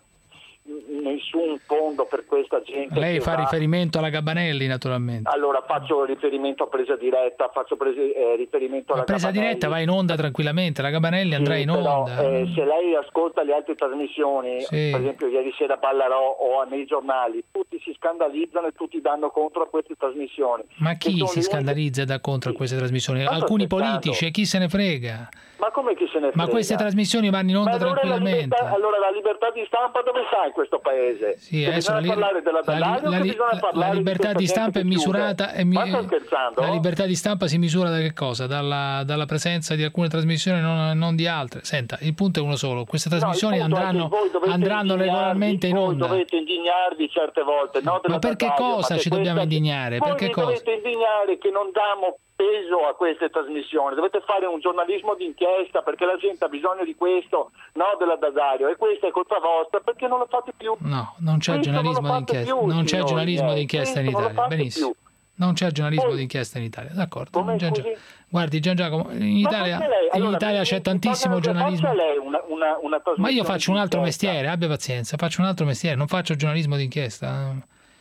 nessun fondo per questa gente. Lei fa va... riferimento alla Gabanelli, naturalmente. Allora faccio riferimento a Presa Diretta, faccio prese, eh, riferimento alla la Presa Gabanelli. Diretta va in onda tranquillamente, la Gabanelli sì, andrà in però, onda. Eh, se lei ascolta le altre trasmissioni, sì. per esempio ieri sera Ballarò o nei giornali, tutti si scandalizzano e tutti danno contro a queste trasmissioni. Ma chi si scandalizza e dà contro sì. a queste trasmissioni? Ma Alcuni politici, e chi se ne frega? Ma come chi se ne frega? Ma queste trasmissioni vanno in onda allora La tranquillamente. libertà, allora la libertà di stampa dove sta in questo paese? Sì, che bisogna li... parlare della la, la, la, la, la libertà di, di stampa è misurata è mi... Ma sto scherzando? La libertà di stampa si misura da che cosa? Dalla, dalla presenza di alcune trasmissioni, non, non di altre. Senta, il punto è uno solo: queste trasmissioni no, andranno, andranno regolarmente in onda. Voi dovete indignarvi certe volte, no, ma per che cosa ci dobbiamo indignare? Voi perché vi cosa? dovete indignare che non diamo peso a queste trasmissioni, dovete fare un giornalismo d'inchiesta perché la gente ha bisogno di questo, no dell'addario, e questa è colpa vostra perché non lo fate più. No, non c'è questo giornalismo non d'inchiesta, più, non c'è giornalismo eh, d'inchiesta in Italia, benissimo. Più. Non c'è giornalismo Poi, d'inchiesta in Italia, d'accordo. Gian Gian... Guardi Gian Giacomo, in Italia, lei, allora, in Italia c'è tantissimo giornalismo. Lei una, una, una Ma io faccio un altro mestiere, abbia pazienza, faccio un altro mestiere, non faccio giornalismo d'inchiesta.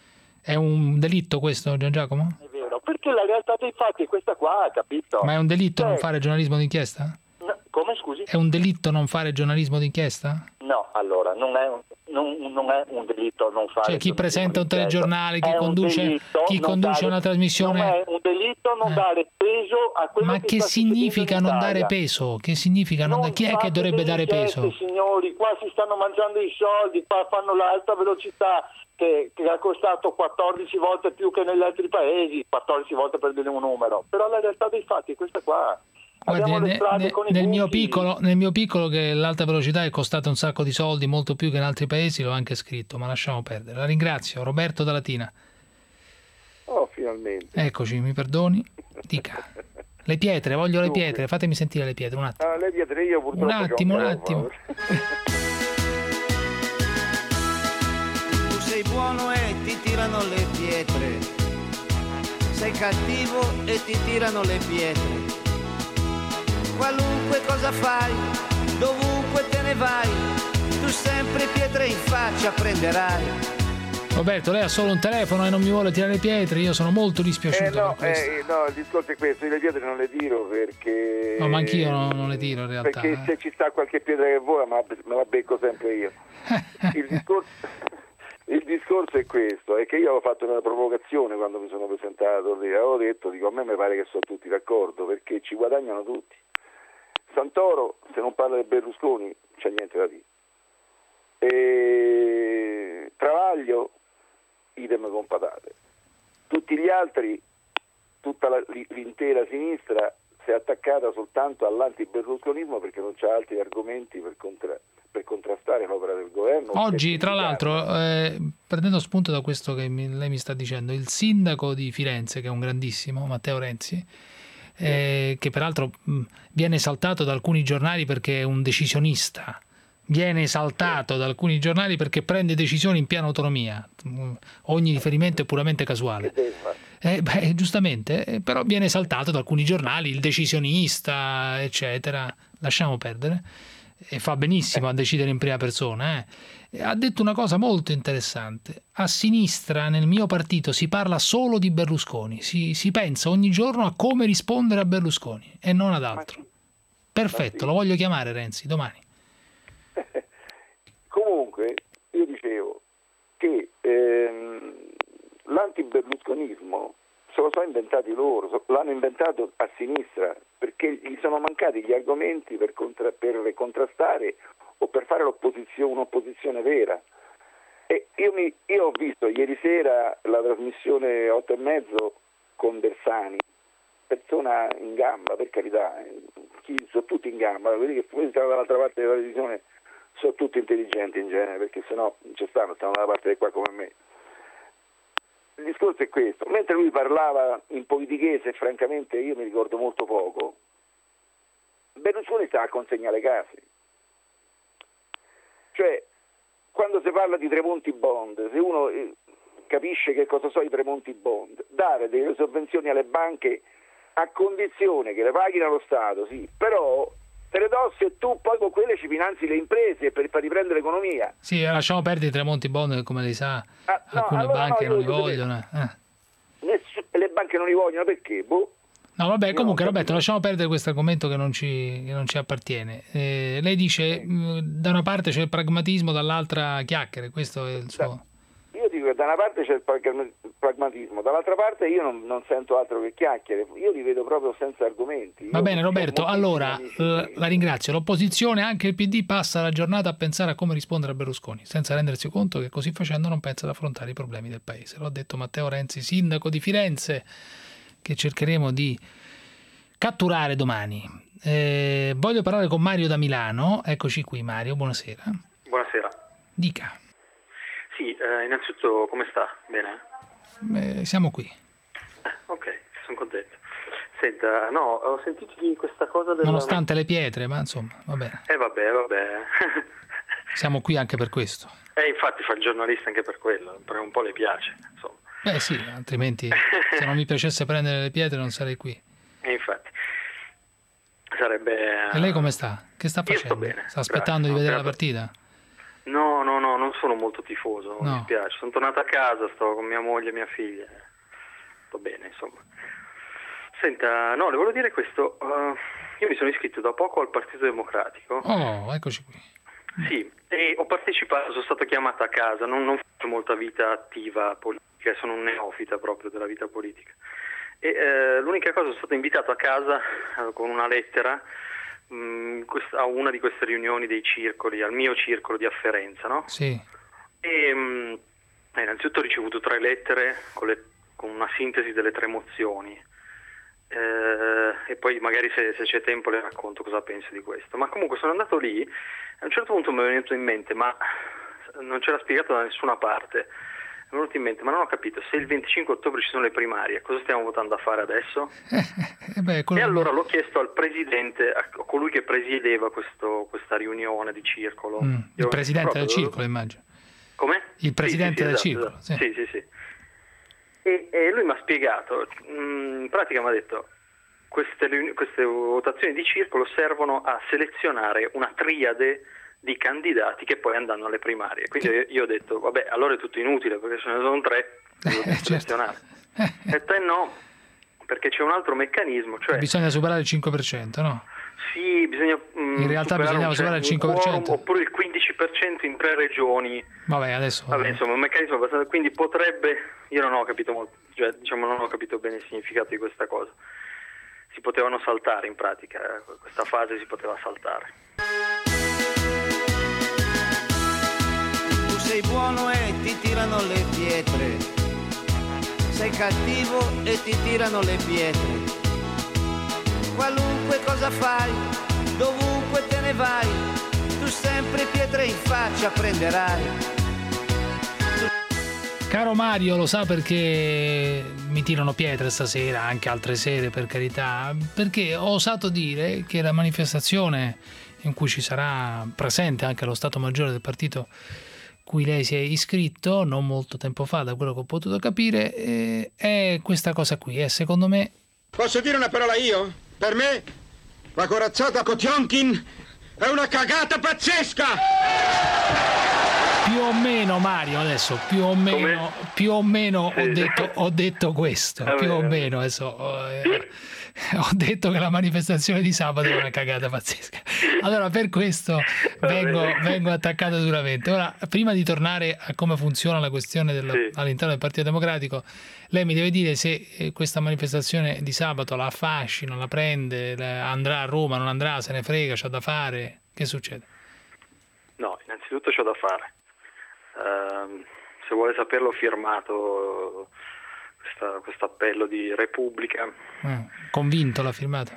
È un delitto questo, Gian Giacomo? È vero, perché la realtà dei fatti è questa qua, capito? Ma è un delitto cioè, non fare giornalismo d'inchiesta? No, come scusi? È un delitto non fare giornalismo d'inchiesta? No, allora, non è un, non, non è un delitto non fare. Cioè chi presenta un telegiornale, chi è conduce, chi conduce dare, una trasmissione. Non è un delitto non eh. dare peso a quello Ma che, che significa non dare peso? Che significa non, non da... Chi è che dovrebbe dare inchieste, peso? Signori, qua si stanno mangiando i soldi, qua fanno l'alta velocità. Che, che ha costato quattordici volte più che negli altri paesi, quattordici volte per dire un numero, però la realtà dei fatti è questa qua. Guardi, ne, ne, nel, mio piccolo, nel mio piccolo che l'alta velocità è costata un sacco di soldi, molto più che in altri paesi, l'ho anche scritto, ma lasciamo perdere. La ringrazio, Roberto da Latina. Oh, finalmente. Eccoci, mi perdoni? Dica. Le pietre, voglio le pietre, fatemi sentire le pietre, un attimo. Ah, le pietre io purtroppo. Un attimo, un attimo. Sei buono e ti tirano le pietre, sei cattivo e ti tirano le pietre. Qualunque cosa fai, dovunque te ne vai, tu sempre pietre in faccia prenderai. Roberto, lei ha solo un telefono e non mi vuole tirare pietre, io sono molto dispiaciuto. Eh no, per questo. eh, no, il discorso è questo, io le pietre non le tiro perché... No, ma anch'io non, non le tiro in realtà. Perché eh. se ci sta qualche pietra che vola ma me la becco sempre io. Il discorso, il discorso è questo, è che io avevo fatto una provocazione quando mi sono presentato, avevo detto, dico, a me mi pare che sono tutti d'accordo perché ci guadagnano tutti. Santoro, se non parla di Berlusconi, c'è niente da dire. E Travaglio, idem con patate. Tutti gli altri, tutta la, l'intera sinistra si è attaccata soltanto all'anti-berlusconismo perché non c'ha altri argomenti per, contra, per contrastare l'opera del governo. Oggi, tra l'altro, eh, prendendo spunto da questo che mi, lei mi sta dicendo, il sindaco di Firenze, che è un grandissimo, Matteo Renzi, eh, che peraltro mh, viene esaltato da alcuni giornali perché è un decisionista, viene esaltato da alcuni giornali perché prende decisioni in piena autonomia, ogni riferimento è puramente casuale. Eh, beh, giustamente, eh, però viene esaltato da alcuni giornali, il decisionista, eccetera. Lasciamo perdere. E fa benissimo a decidere in prima persona. Eh. Ha detto una cosa molto interessante. A sinistra, nel mio partito, si parla solo di Berlusconi. Si, si pensa ogni giorno a come rispondere a Berlusconi e non ad altro. Perfetto, lo voglio chiamare Renzi domani. Comunque, io dicevo che ehm, l'antiberlusconismo se lo sono inventati loro, l'hanno inventato a sinistra perché gli sono mancati gli argomenti per, contra- per contrastare o per fare l'opposizione, un'opposizione vera. E io, mi, io ho visto ieri sera la trasmissione otto e mezzo con Bersani, persona in gamba, per carità, chi, sono tutti in gamba, quelli che poi stanno dall'altra parte della televisione sono tutti intelligenti in genere, perché sennò non ci stanno, stanno dalla parte di qua come me. Il discorso è questo, mentre lui parlava in politichese, francamente io mi ricordo molto poco, Berlusconi stava a consegnare le case. Cioè, quando si parla di Tremonti Bond, se uno capisce che cosa sono i Tremonti Bond, dare delle sovvenzioni alle banche a condizione che le paghino lo Stato, sì, però te le do se tu poi con quelle ci finanzi le imprese per far riprendere l'economia. Sì, lasciamo perdere i Tremonti Bond che come lei sa ah, no, alcune allora banche no, non li vogliono. Eh. Ness- le banche non li vogliono perché? Boh. No, vabbè, Io comunque non Roberto, lasciamo perdere questo argomento che non ci, che non ci appartiene. Eh, lei dice eh. mh, da una parte c'è il pragmatismo, dall'altra chiacchiere, questo è il suo... Da, io dico che da una parte c'è il pragmatismo, dall'altra parte io non, non sento altro che chiacchiere, io li vedo proprio senza argomenti. Va io bene Roberto, allora la, la ringrazio. L'opposizione, anche il P D, passa la giornata a pensare a come rispondere a Berlusconi, senza rendersi conto che così facendo non pensa ad affrontare i problemi del paese. Lo ha detto Matteo Renzi, sindaco di Firenze, che cercheremo di catturare domani. Eh, voglio parlare con Mario da Milano. Eccoci qui Mario, buonasera. Buonasera. Dica. Sì, eh, innanzitutto come sta? Bene? Eh, siamo qui. Eh, ok, sono contento. Senta, no, ho sentito di questa cosa della... Nonostante le pietre, ma insomma, va bene. Eh vabbè, vabbè. Siamo qui anche per questo. Eh, infatti fa il giornalista anche per quello, perché un po' le piace, insomma. Beh sì, altrimenti se non mi piacesse prendere le pietre non sarei qui. E infatti. Sarebbe... E lei come sta? Che sta facendo? Io sto bene. Sta aspettando grazie, di vedere no, la partita? No, no, no, non sono molto tifoso, no. mi spiace. Sono tornato a casa, sto con mia moglie e mia figlia. Sto bene, insomma. Senta, no, le volevo dire questo. Uh, io mi sono iscritto da poco al Partito Democratico. Oh, eccoci qui. Sì, e ho partecipato, sono stato chiamato a casa, non, non faccio molta vita attiva politica, sono un neofita proprio della vita politica. E eh, l'unica cosa, sono stato invitato a casa eh, con una lettera mh, a una di queste riunioni dei circoli, al mio circolo di afferenza, no? Sì. E mh, innanzitutto ho ricevuto tre lettere con, le, con una sintesi delle tre mozioni. Eh, e poi magari se, se c'è tempo le racconto cosa penso di questo. Ma comunque sono andato lì e a un certo punto mi è venuto in mente, ma non c'era spiegato da nessuna parte, mi è venuto in mente, ma non ho capito, se il venticinque ottobre ci sono le primarie, cosa stiamo votando a fare adesso? Eh, beh, e allora l'ho chiesto al presidente, a colui che presiedeva questo, questa riunione di circolo. Mm, il presidente proprio, del circolo, immagino. Come? Il presidente sì, sì, del esatto, circolo. Esatto. Sì, sì, sì. E, e lui mi ha spiegato, in pratica mi ha detto, queste, queste votazioni di circolo servono a selezionare una triade di candidati che poi andranno alle primarie. Quindi io, io ho detto, vabbè, allora è tutto inutile perché ce ne sono tre, devo Eh, selezionare. E te no, perché c'è un altro meccanismo, cioè Bisogna superare il cinque per cento, no? sì, bisogna mh, In realtà superare bisognava un, superare il un cinque per cento. quorum, oppure il quindici per cento in tre regioni. Vabbè, adesso... Vabbè, insomma, un meccanismo abbastanza, quindi potrebbe, io non ho capito molto, cioè, diciamo, non ho capito bene il significato di questa cosa. Si potevano saltare in pratica, eh, questa fase si poteva saltare. Tu sei buono e ti tirano le pietre, sei cattivo e ti tirano le pietre. Qualunque cosa fai, dovunque te ne vai, tu sempre pietre in faccia prenderai. Caro Mario, lo sa perché mi tirano pietre stasera, anche altre sere per carità, perché ho osato dire che la manifestazione in cui ci sarà presente anche lo Stato Maggiore del partito cui lei si è iscritto non molto tempo fa, da quello che ho potuto capire, eh, è questa cosa qui, e secondo me... Posso dire una parola io? Per me la corazzata Potionkin è una cagata pazzesca! Più o meno, Mario, adesso più o meno, più o meno ho detto, ho detto questo, più o meno adesso eh, ho detto che la manifestazione di sabato è una cagata pazzesca. Allora per questo vengo, vengo attaccato duramente. Ora, prima di tornare a come funziona la questione della, Sì. all'interno del Partito Democratico, lei mi deve dire se eh, questa manifestazione di sabato la affascina, la prende, la- andrà a Roma, non andrà, se ne frega, c'ha da fare, che succede? No, innanzitutto c'ho da fare. Ehm, se vuole saperlo, ho firmato questo appello di Repubblica. Eh, convinto l'ha firmata?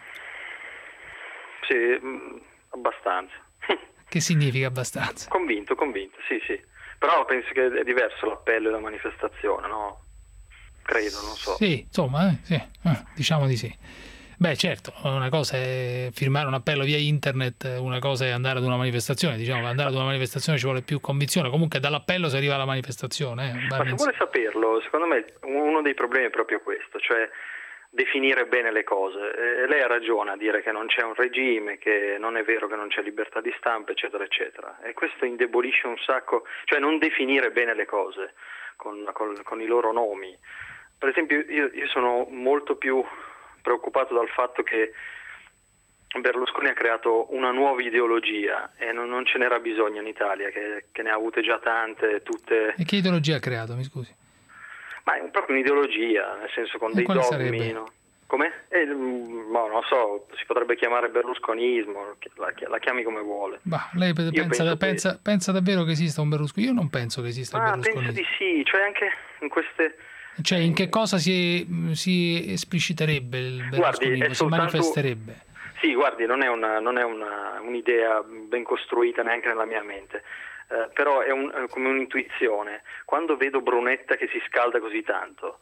Sì, mh, abbastanza. Che significa abbastanza? Convinto, convinto, sì, sì. Però penso che è diverso l'appello e la manifestazione, no? Credo, non so. Sì, insomma, eh, sì, eh, diciamo di sì. Beh, certo, una cosa è firmare un appello via internet, una cosa è andare ad una manifestazione. Diciamo che andare ad una manifestazione ci vuole più convinzione. Comunque dall'appello si arriva alla manifestazione. Eh, Ma se vuole saperlo, secondo me uno dei problemi è proprio questo, cioè definire bene le cose. E lei ha ragione a dire che non c'è un regime, che non è vero che non c'è libertà di stampa, eccetera, eccetera. E questo indebolisce un sacco, cioè non definire bene le cose con, con, con i loro nomi. Per esempio, io, io sono molto più preoccupato dal fatto che Berlusconi ha creato una nuova ideologia e non, non ce n'era bisogno in Italia, che, che ne ha avute già tante, tutte... E che ideologia ha creato, mi scusi? Ma è proprio un'ideologia, nel senso con E dei quale dogmi, sarebbe? no? Come? Eh, mm, no, non so, si potrebbe chiamare berlusconismo, la, la chiami come vuole. Bah, lei pe- Io pensa, penso pensa, pensa davvero che esista un Berlusconi? Io non penso che esista il Ah, penso Berlusconismo. di sì, cioè anche in queste... Cioè, in che cosa si, si espliciterebbe il Guardi, Berlusconismo? è Si soltanto- manifesterebbe? Sì, guardi, non è, una, non è una, un'idea ben costruita neanche nella mia mente, eh, però è, un, è come un'intuizione. Quando vedo Brunetta che si scalda così tanto,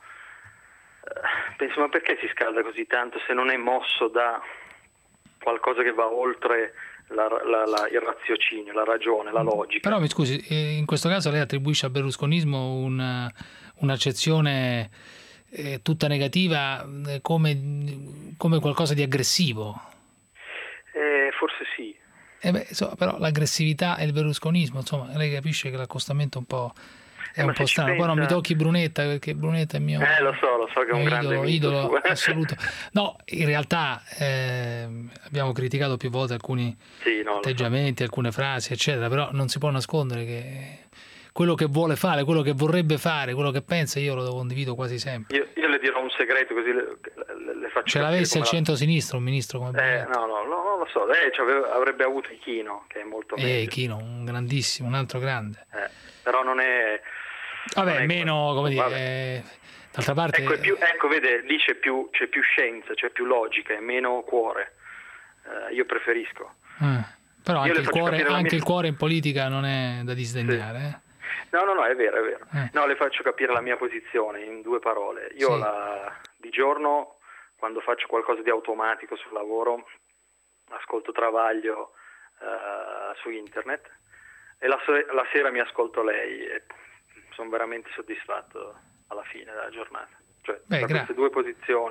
eh, penso, ma perché si scalda così tanto se non è mosso da qualcosa che va oltre la, la, la, il raziocinio, la ragione, la logica? Però mi scusi, eh, in questo caso lei attribuisce al berlusconismo una, un'accezione eh, tutta negativa eh, come, come qualcosa di aggressivo. Eh, forse sì. Eh beh, insomma, però l'aggressività e il berlusconismo, insomma, lei capisce che l'accostamento è un po', è Eh, un ma po' se ci strano. Poi non mi pensa- tocchi Brunetta, perché Brunetta è il mio, Eh, lo so, lo so che è un mio grande idolo, amico idolo suo. assoluto. No, in realtà ehm, abbiamo criticato più volte alcuni Sì, no, lo so. atteggiamenti, alcune frasi, eccetera, però non si può nascondere che quello che vuole fare, quello che vorrebbe fare, quello che pensa, io lo condivido quasi sempre. Io, io le dirò un segreto così le, le, le faccio Ce capire l'avesse al come la- centro-sinistra un ministro come Eh, no, no, no, non lo so, lei ci aveva- avrebbe avuto Ichino, che è molto Eh, meglio, Chino, un grandissimo, un altro grande. eh, però non è... Vabbè, non è- meno, come dire, vabbè. eh, d'altra parte... Ecco, è più, ecco, vede, lì c'è più, c'è più scienza, c'è più logica e meno cuore. Eh, io preferisco. eh, però Io anche, le il faccio cuore, capire la anche mia- il cuore in politica non è da disdegnare. eh. No, no, no, è vero, è vero. Eh. No, le faccio capire la mia posizione in due parole. Io Sì. la, di giorno, quando faccio qualcosa di automatico sul lavoro, ascolto Travaglio eh, su internet e la, se- la sera mi ascolto lei e sono veramente soddisfatto alla fine della giornata. Cioè, Beh, da gra- queste due posizioni.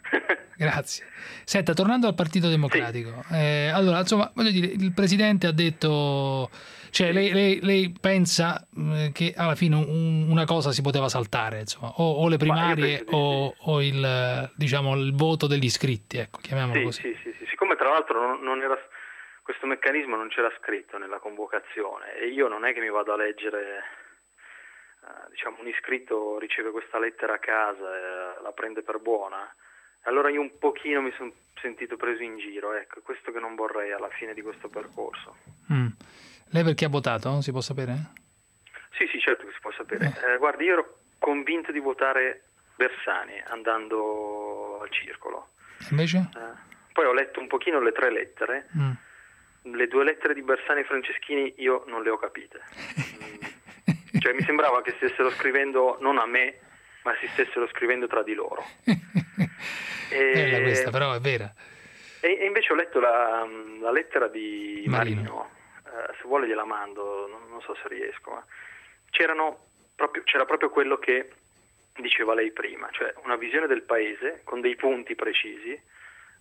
Grazie. Senta, tornando al Partito Democratico, sì. eh, allora, insomma, voglio dire, il Presidente ha detto, cioè lei, lei, lei pensa eh, che alla fine un, una cosa si poteva saltare, insomma, o, o le primarie o, sì. o il, diciamo, il voto degli iscritti, ecco, chiamiamolo sì, così. Sì, sì, sì, siccome tra l'altro non, non era, questo meccanismo non c'era scritto nella convocazione e io non è che mi vado a leggere, eh, diciamo, un iscritto riceve questa lettera a casa e la prende per buona. Allora io un pochino mi sono sentito preso in giro, ecco, questo che non vorrei alla fine di questo percorso. Mm. Lei per chi ha votato? Si può sapere? Sì, sì, certo che si può sapere. Eh. Eh, guardi, io ero convinto di votare Bersani andando al circolo. Invece? Eh, poi ho letto un pochino le tre lettere. Mm. Le due lettere di Bersani e Franceschini io non le ho capite. mm. Cioè mi sembrava che stessero scrivendo non a me, ma si stessero scrivendo tra di loro. E... Bella questa, però è vera. E, e invece ho letto la, la lettera di Marino, Marino. Eh, se vuole gliela mando, non, non so se riesco, ma c'erano proprio, c'era proprio quello che diceva lei prima, cioè una visione del paese con dei punti precisi, eh,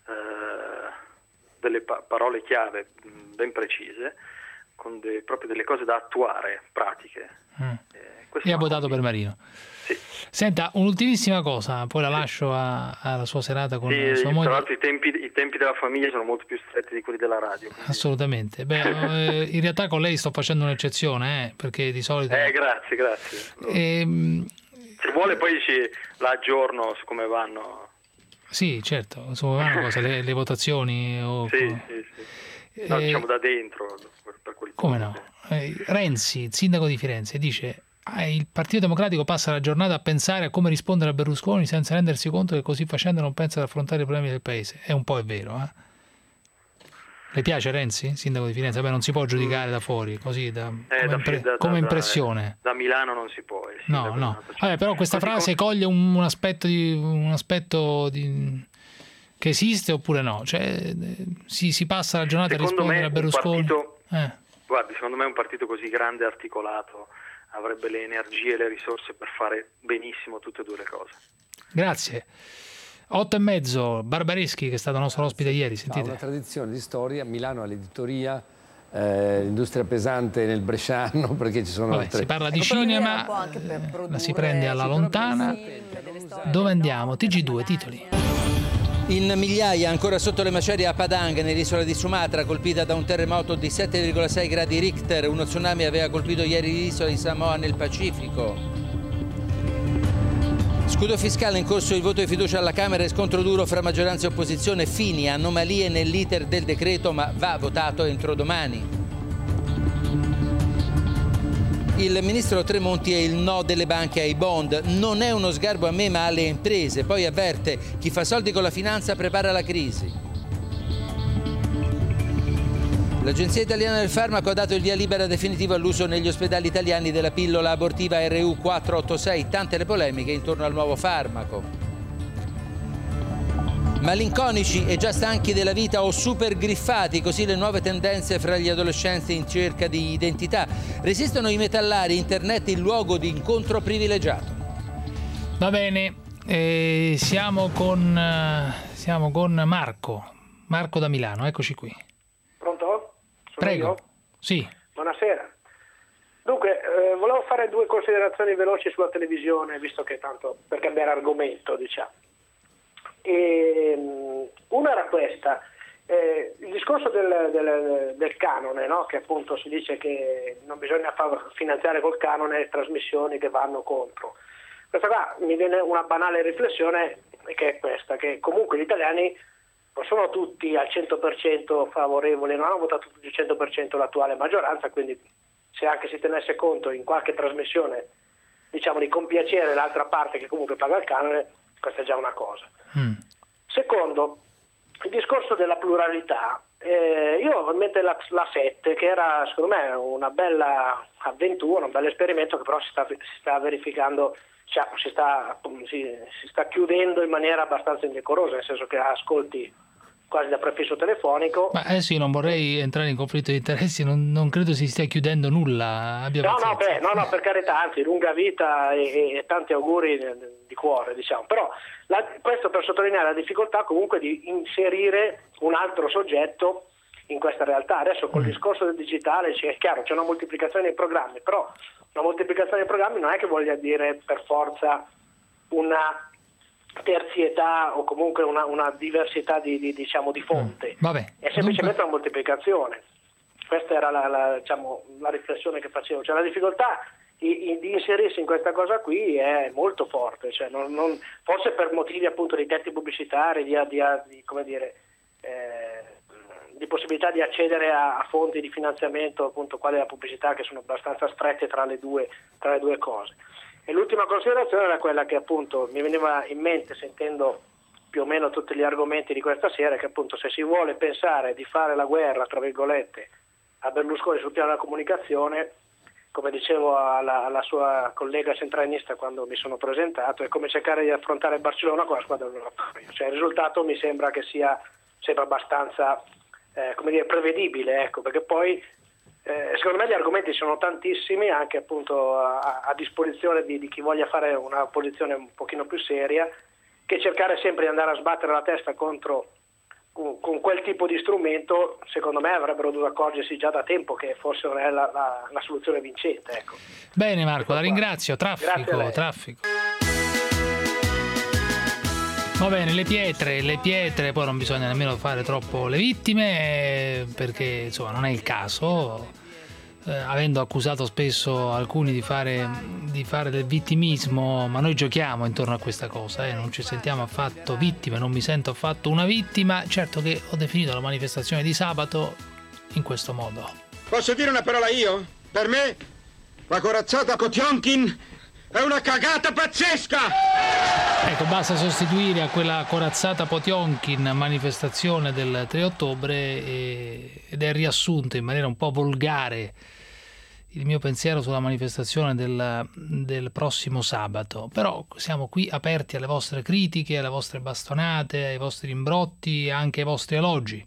delle pa- parole chiave ben precise, con de- proprio delle cose da attuare, pratiche. Mm. Eh, e ha votato per Marino. Sì. Senta, un'ultimissima cosa, poi la lascio a, alla sua serata con sì, sua moglie. Tra l'altro i tempi, i tempi della famiglia sono molto più stretti di quelli della radio. Quindi... Assolutamente. Beh, eh, in realtà con lei sto facendo un'eccezione, eh, perché di solito... Eh, grazie, grazie. E, se vuole poi ci la aggiorno su come vanno. Sì, certo, su come vanno cosa, le, le votazioni o... Sì, sì, sì. No, eh, diciamo da dentro. Per, per come no? Eh, Renzi, il sindaco di Firenze, dice... Il Partito Democratico passa la giornata a pensare a come rispondere a Berlusconi senza rendersi conto che così facendo non pensa ad affrontare i problemi del paese. È un po' è vero, eh? Le piace Renzi, sindaco di Firenze? Beh, non si può giudicare da fuori, così da, eh, come, da, impre- da, come da, impressione. Da Milano non si può. No, no. Vabbè, però questa frase coglie un, un aspetto, di, un aspetto di, che esiste oppure no? Cioè, si, si passa la giornata secondo a rispondere a Berlusconi. Partito, eh. Guardi, secondo me un partito così grande e articolato avrebbe le energie e le risorse per fare benissimo tutte e due le cose. Grazie. Otto e mezzo, Barbareschi, che è stato nostro ospite ieri, sentite. Ha una tradizione di storia, Milano all'editoria, eh, l'industria pesante nel bresciano, perché ci sono Vabbè, altre... Si parla di ecco, cinema, eh, la si prende alla lontana. Dove andiamo? T G due, titoli. In migliaia ancora sotto le macerie a Padang, nell'isola di Sumatra, colpita da un terremoto di sette virgola sei gradi Richter. Uno tsunami aveva colpito ieri l'isola di Samoa nel Pacifico. Scudo fiscale, in corso il voto di fiducia alla Camera e scontro duro fra maggioranza e opposizione. Fini, anomalie nell'iter del decreto, ma va votato entro domani. Il ministro Tremonti e il no delle banche ai bond. Non è uno sgarbo a me ma alle imprese. Poi avverte, chi fa soldi con la finanza prepara la crisi. L'Agenzia Italiana del Farmaco ha dato il via libera definitivo all'uso negli ospedali italiani della pillola abortiva R U quattrocentottantasei. Tante le polemiche intorno al nuovo farmaco. Malinconici e già stanchi della vita o super griffati, così le nuove tendenze fra gli adolescenti in cerca di identità. Resistono i metallari, internet il luogo di incontro privilegiato. Va bene, eh, siamo con eh, siamo con Marco, Marco da Milano, eccoci qui. Pronto? Sono Prego. Io? Sì. Buonasera. Dunque, eh, volevo fare due considerazioni veloci sulla televisione, visto che tanto per cambiare argomento, diciamo. E, una era questa, eh, il discorso del, del, del canone, no? Che appunto si dice che non bisogna far finanziare col canone trasmissioni che vanno contro. Questa qua mi viene una banale riflessione, che è questa, che comunque gli italiani non sono tutti al cento per cento favorevoli, non hanno votato tutti al cento per cento l'attuale maggioranza, quindi se anche si tenesse conto in qualche trasmissione, diciamo, di compiacere l'altra parte che comunque paga il canone, questa è già una cosa. Mm. Secondo, il discorso della pluralità, eh, io ho in mente la, la sette, che era secondo me una bella avventura, un bel esperimento che però si sta, si sta verificando, cioè, si, sta, si, si sta chiudendo in maniera abbastanza indecorosa, nel senso che ascolti quasi da prefisso telefonico. Ma adesso io non vorrei entrare in conflitto di interessi, non, non credo si stia chiudendo nulla. Abbia No, no, pazienza. beh, no, no, per carità, anzi, lunga vita e, e, e tanti auguri di cuore, diciamo. Però la, questo per sottolineare la difficoltà comunque di inserire un altro soggetto in questa realtà. Adesso col discorso del digitale c'è, è chiaro, c'è una moltiplicazione dei programmi, però una moltiplicazione dei programmi non è che voglia dire per forza una terzietà o comunque una, una diversità di, di, diciamo, di fonte. Vabbè, è semplicemente dunque... una moltiplicazione. Questa era la, la, diciamo, la riflessione che facevo, cioè la difficoltà di, di inserirsi in questa cosa qui è molto forte, cioè non, non, forse per motivi appunto di tetti pubblicitari, di, di, di come dire, eh, di possibilità di accedere a, a fonti di finanziamento appunto quale la pubblicità, che sono abbastanza strette tra le due, tra le due cose. E l'ultima considerazione era quella che appunto mi veniva in mente sentendo più o meno tutti gli argomenti di questa sera, che appunto se si vuole pensare di fare la guerra, tra virgolette, a Berlusconi sul piano della comunicazione, come dicevo alla, alla sua collega centralinista quando mi sono presentato, è come cercare di affrontare il Barcellona con la squadra dell'Europa. Cioè il risultato mi sembra che sia sempre abbastanza eh, come dire, prevedibile, ecco, perché poi eh, secondo me gli argomenti sono tantissimi, anche appunto a, a disposizione di, di chi voglia fare una posizione un pochino più seria, che cercare sempre di andare a sbattere la testa contro con, con quel tipo di strumento, secondo me avrebbero dovuto accorgersi già da tempo che forse non è la, la, la soluzione vincente, ecco. Bene Marco, la ringrazio. Traffico, traffico. Va bene, le pietre, le pietre, poi non bisogna nemmeno fare troppo le vittime, perché insomma non è il caso, eh, avendo accusato spesso alcuni di fare, di fare del vittimismo, ma noi giochiamo intorno a questa cosa, eh, non ci sentiamo affatto vittime, non mi sento affatto una vittima. Certo che ho definito la manifestazione di sabato in questo modo. Posso dire una parola io? Per me la corazzata Kotionkin è una cagata pazzesca! Ecco, basta sostituire a quella corazzata Potionkin manifestazione del tre ottobre e, ed è riassunto in maniera un po' volgare il mio pensiero sulla manifestazione del, del prossimo sabato. Però siamo qui aperti alle vostre critiche, alle vostre bastonate, ai vostri imbrotti e anche ai vostri elogi.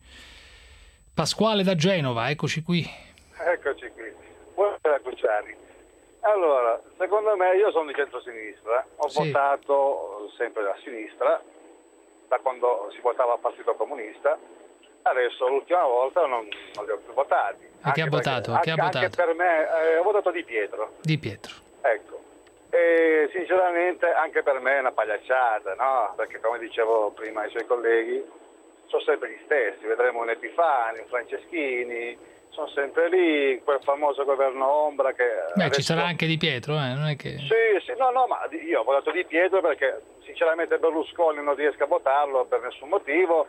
Pasquale da Genova, eccoci qui. Eccoci qui. Buonasera Cruciani. Allora, secondo me, io sono di centrosinistra, ho sì. votato sempre a sinistra, da quando si votava al Partito Comunista, adesso l'ultima volta non, non li ho più votati. A chi ha votato? Perché, a chi ha anche votato? per me, eh, ho votato Di Pietro. Di Pietro. Ecco, e sinceramente anche per me è una pagliacciata, no? Perché come dicevo prima ai suoi colleghi, sono sempre gli stessi, vedremo un Epifani, un Franceschini, sono sempre lì, quel famoso governo ombra che... Beh, adesso... ci sarà anche Di Pietro, eh? Non è che... Sì, sì, no, no, ma io ho votato Di Pietro perché sinceramente Berlusconi non riesco a votarlo per nessun motivo,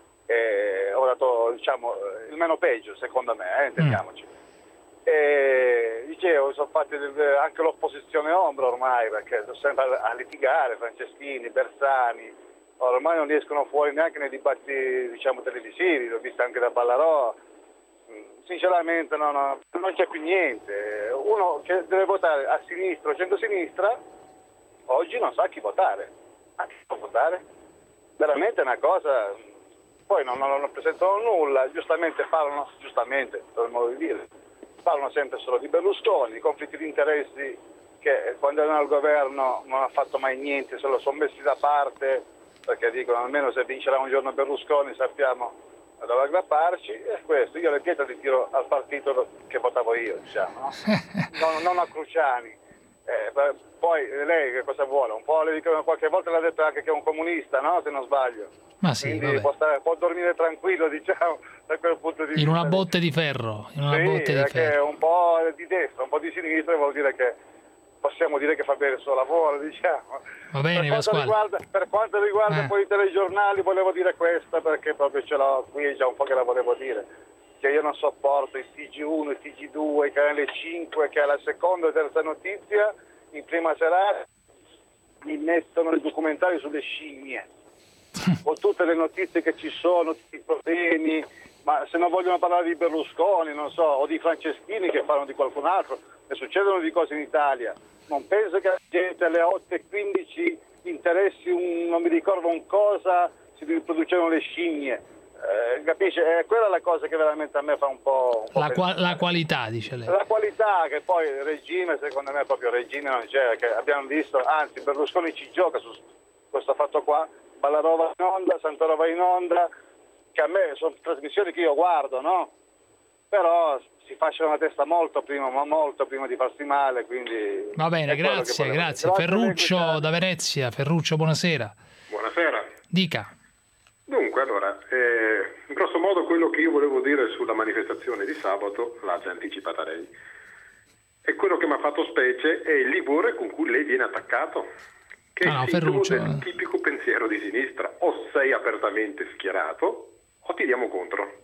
e ho votato, diciamo, il meno peggio, secondo me, eh, intendiamoci. Mm. E dicevo, sono fatti anche l'opposizione ombra ormai, perché sono sempre a litigare, Franceschini, Bersani, ormai non riescono fuori neanche nei dibattiti, diciamo, televisivi, l'ho visto anche da Ballarò. Sinceramente no, no, non c'è più niente. Uno che deve votare a sinistra o centro-sinistra oggi non sa chi votare. A chi può votare? Veramente è una cosa. Poi non, non, non presentano nulla, giustamente parlano, giustamente, per il modo di dire, parlano sempre solo di Berlusconi, di conflitti di interessi che quando erano al governo non ha fatto mai niente, se lo sono messi da parte, perché dicono almeno se vincerà un giorno Berlusconi sappiamo dove aggrapparci, e questo, io le pietre li tiro al partito che votavo io, diciamo, no? non, non a Cruciani. Eh, poi lei che cosa vuole? Un po' le dico, qualche volta l'ha detto anche che è un comunista, no? Se non sbaglio. Ma sì, quindi può, stare, può dormire tranquillo, diciamo, da quel punto di vista. In una botte di ferro, in una sì, botte di ferro. Un po' di destra, un po' di sinistra, vuol dire che possiamo dire che fa bene il suo lavoro, diciamo. Va bene, per quanto riguarda, per quanto riguarda eh. poi i telegiornali, volevo dire questa perché proprio ce l'ho qui, è già un po' che la volevo dire, che io non sopporto i T G uno, i T G due, i canale cinque, che alla seconda e terza notizia, in prima serata, mi mettono i documentari sulle scimmie, con tutte le notizie che ci sono, tutti i problemi, ma se non vogliono parlare di Berlusconi, non so, o di Franceschini che parlano di qualcun altro, ne succedono di cose in Italia. Non penso che la gente alle otto e quindici interessi un, non mi ricordo un cosa, si riproducevano le scimmie. Eh, capisci? Eh, quella è la cosa che veramente a me fa un po'... Un po la, qua- la qualità, dice lei. La qualità, che poi il regime, secondo me proprio regime non c'è, che abbiamo visto, anzi Berlusconi ci gioca su questo fatto qua, Ballarò in onda, Santoro va in onda, che a me sono trasmissioni che io guardo, no? Però si fascia una testa molto prima, ma molto prima di farsi male, quindi... Va bene, grazie, grazie. Grazie. Ferruccio da Venezia. Ferruccio, buonasera. Buonasera. Dica. Dunque, allora, eh, in grosso modo quello che io volevo dire sulla manifestazione di sabato l'ha già anticipata lei. E quello che mi ha fatto specie è il livore con cui lei viene attaccato, che ah, no, è il Ferruccio. del tipico pensiero di sinistra. O sei apertamente schierato o ti diamo contro.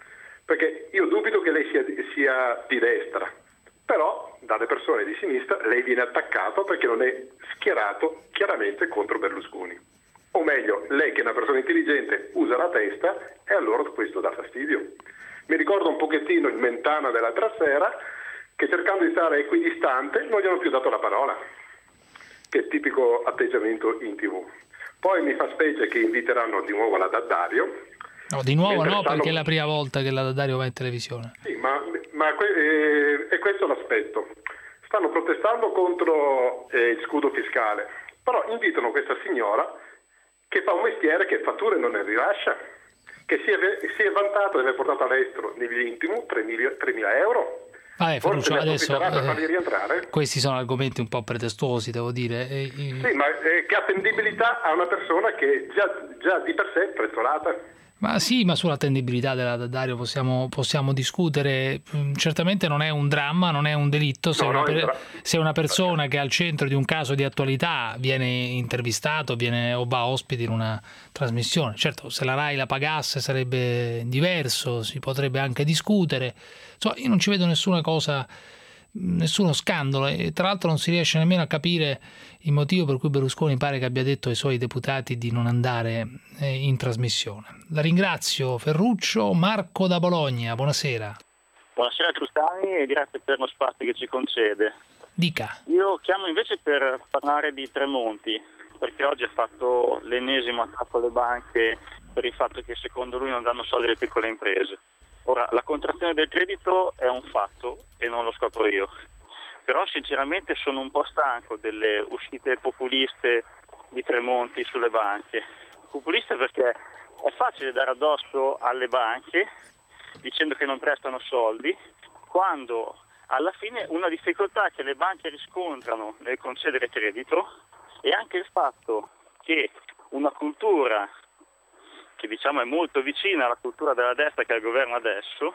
Perché io dubito che lei sia, sia di destra, però dalle persone di sinistra lei viene attaccato perché non è schierato chiaramente contro Berlusconi. O meglio, lei che è una persona intelligente usa la testa e allora questo dà fastidio. Mi ricordo un pochettino il Mentana dell'altra sera che cercando di stare equidistante non gli hanno più dato la parola, che è tipico atteggiamento in tivù. Poi mi fa specie che inviteranno di nuovo la D'Addario. No, di nuovo no, stanno... perché è la prima volta che la D'Addario va in televisione. Sì, ma, ma eh, è questo l'aspetto. Stanno protestando contro eh, il scudo fiscale, però invitano questa signora che fa un mestiere che fatture non ne rilascia, che si è, si è vantata di aver portato all'estero nell'intimo tremila euro. Vabbè, Ferruccio, adesso per farli rientrare. Eh, questi sono argomenti un po' pretestuosi, devo dire. E, sì, ma eh, che attendibilità ha una persona che già, già di per sé è prezzolata? Ma sì, ma sull'attendibilità della D'Addario possiamo, possiamo discutere. Certamente non è un dramma, non è un delitto se, no, una, per, se una persona che è al centro di un caso di attualità viene intervistato viene, o va ospite in una trasmissione. Certo, se la RAI la pagasse sarebbe diverso, si potrebbe anche discutere. Insomma, io non ci vedo nessuna cosa, nessuno scandalo, e tra l'altro non si riesce nemmeno a capire il motivo per cui Berlusconi pare che abbia detto ai suoi deputati di non andare in trasmissione. La ringrazio, Ferruccio. Marco da Bologna, buonasera. Buonasera Trustani e grazie per lo spazio che ci concede. Dica. Io chiamo invece per parlare di Tremonti, perché oggi ha fatto l'ennesimo attacco alle banche per il fatto che secondo lui non danno soldi alle piccole imprese. Ora, la contrazione del credito è un fatto e non lo scopro io, però sinceramente sono un po' stanco delle uscite populiste di Tremonti sulle banche. Populiste perché è facile dare addosso alle banche dicendo che non prestano soldi, quando alla fine una difficoltà che le banche riscontrano nel concedere credito è anche il fatto che una cultura che diciamo è molto vicina alla cultura della destra che è al governo adesso,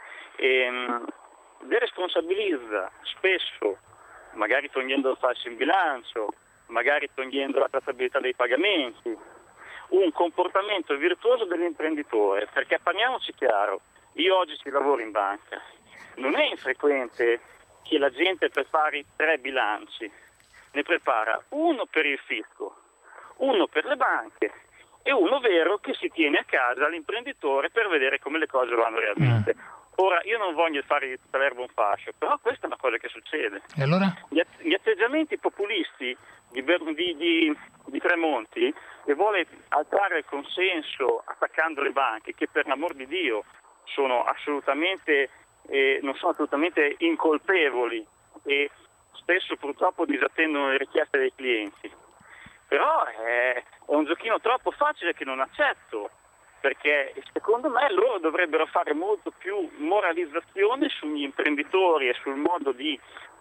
ehm, deresponsabilizza spesso, magari togliendo il falso in bilancio, magari togliendo la tracciabilità dei pagamenti, un comportamento virtuoso dell'imprenditore, perché parliamoci chiaro, io oggi ci lavoro in banca, non è infrequente che la gente prepari tre bilanci, ne prepara uno per il fisco, uno per le banche e uno vero che si tiene a casa l'imprenditore per vedere come le cose vanno realmente. Ora, io non voglio fare di tutta l'erba un fascio, però questa è una cosa che succede. E allora? Gli, att- gli atteggiamenti populisti di, Ber- di, di, di Tremonti, che vuole alzare il consenso attaccando le banche, che per l'amor di Dio sono assolutamente, eh, non sono assolutamente incolpevoli e spesso purtroppo disattendono le richieste dei clienti. Però è, è un giochino troppo facile che non accetto, perché secondo me loro dovrebbero fare molto più moralizzazione sugli imprenditori e sul modo di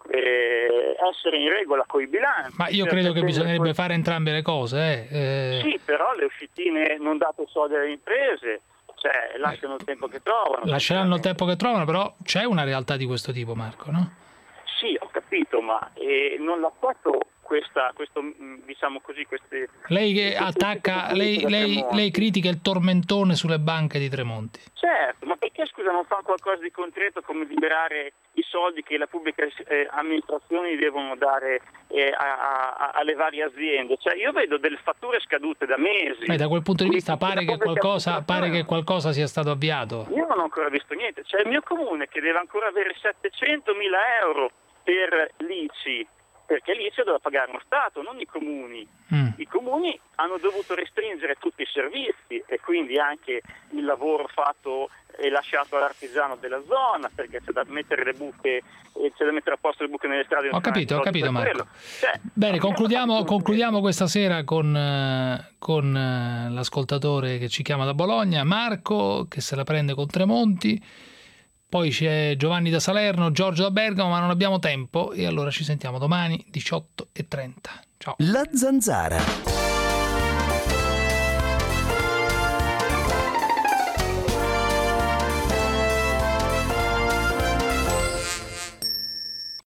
eh, essere in regola con i bilanci. Ma io credo che bisognerebbe que- fare entrambe le cose. Eh. Eh. Sì, però le uscitine non date soldi alle imprese, cioè lasciano il tempo che trovano. Lasceranno il tempo che trovano, però c'è una realtà di questo tipo, Marco, no? Sì, ho capito, ma eh, non l'aspetto questa, questo, diciamo così, queste... Lei che attacca, lei, lei, lei critica il tormentone sulle banche di Tremonti. Certo, ma perché scusa non fanno qualcosa di concreto come liberare i soldi che le pubbliche eh, amministrazioni devono dare eh, a, a, alle varie aziende? Cioè io vedo delle fatture scadute da mesi. E da quel punto di vista pare che, qualcosa, pare che qualcosa sia stato avviato. Io non ho ancora visto niente, cioè il mio comune che deve ancora avere settecentomila euro per l'I C I perché lì si doveva pagare uno Stato, non i comuni. Mm. I comuni hanno dovuto restringere tutti i servizi e quindi anche il lavoro fatto e lasciato all'artigiano della zona, perché c'è da mettere le buche, c'è da mettere a posto le buche nelle strade. Ho capito, ho capito Marco. Cioè, Bene, concludiamo, concludiamo questa sera con, eh, con eh, l'ascoltatore che ci chiama da Bologna, Marco, che se la prende con Tremonti, poi c'è Giovanni da Salerno, Giorgio da Bergamo, ma non abbiamo tempo e allora ci sentiamo domani diciotto e trenta. Ciao. La Zanzara.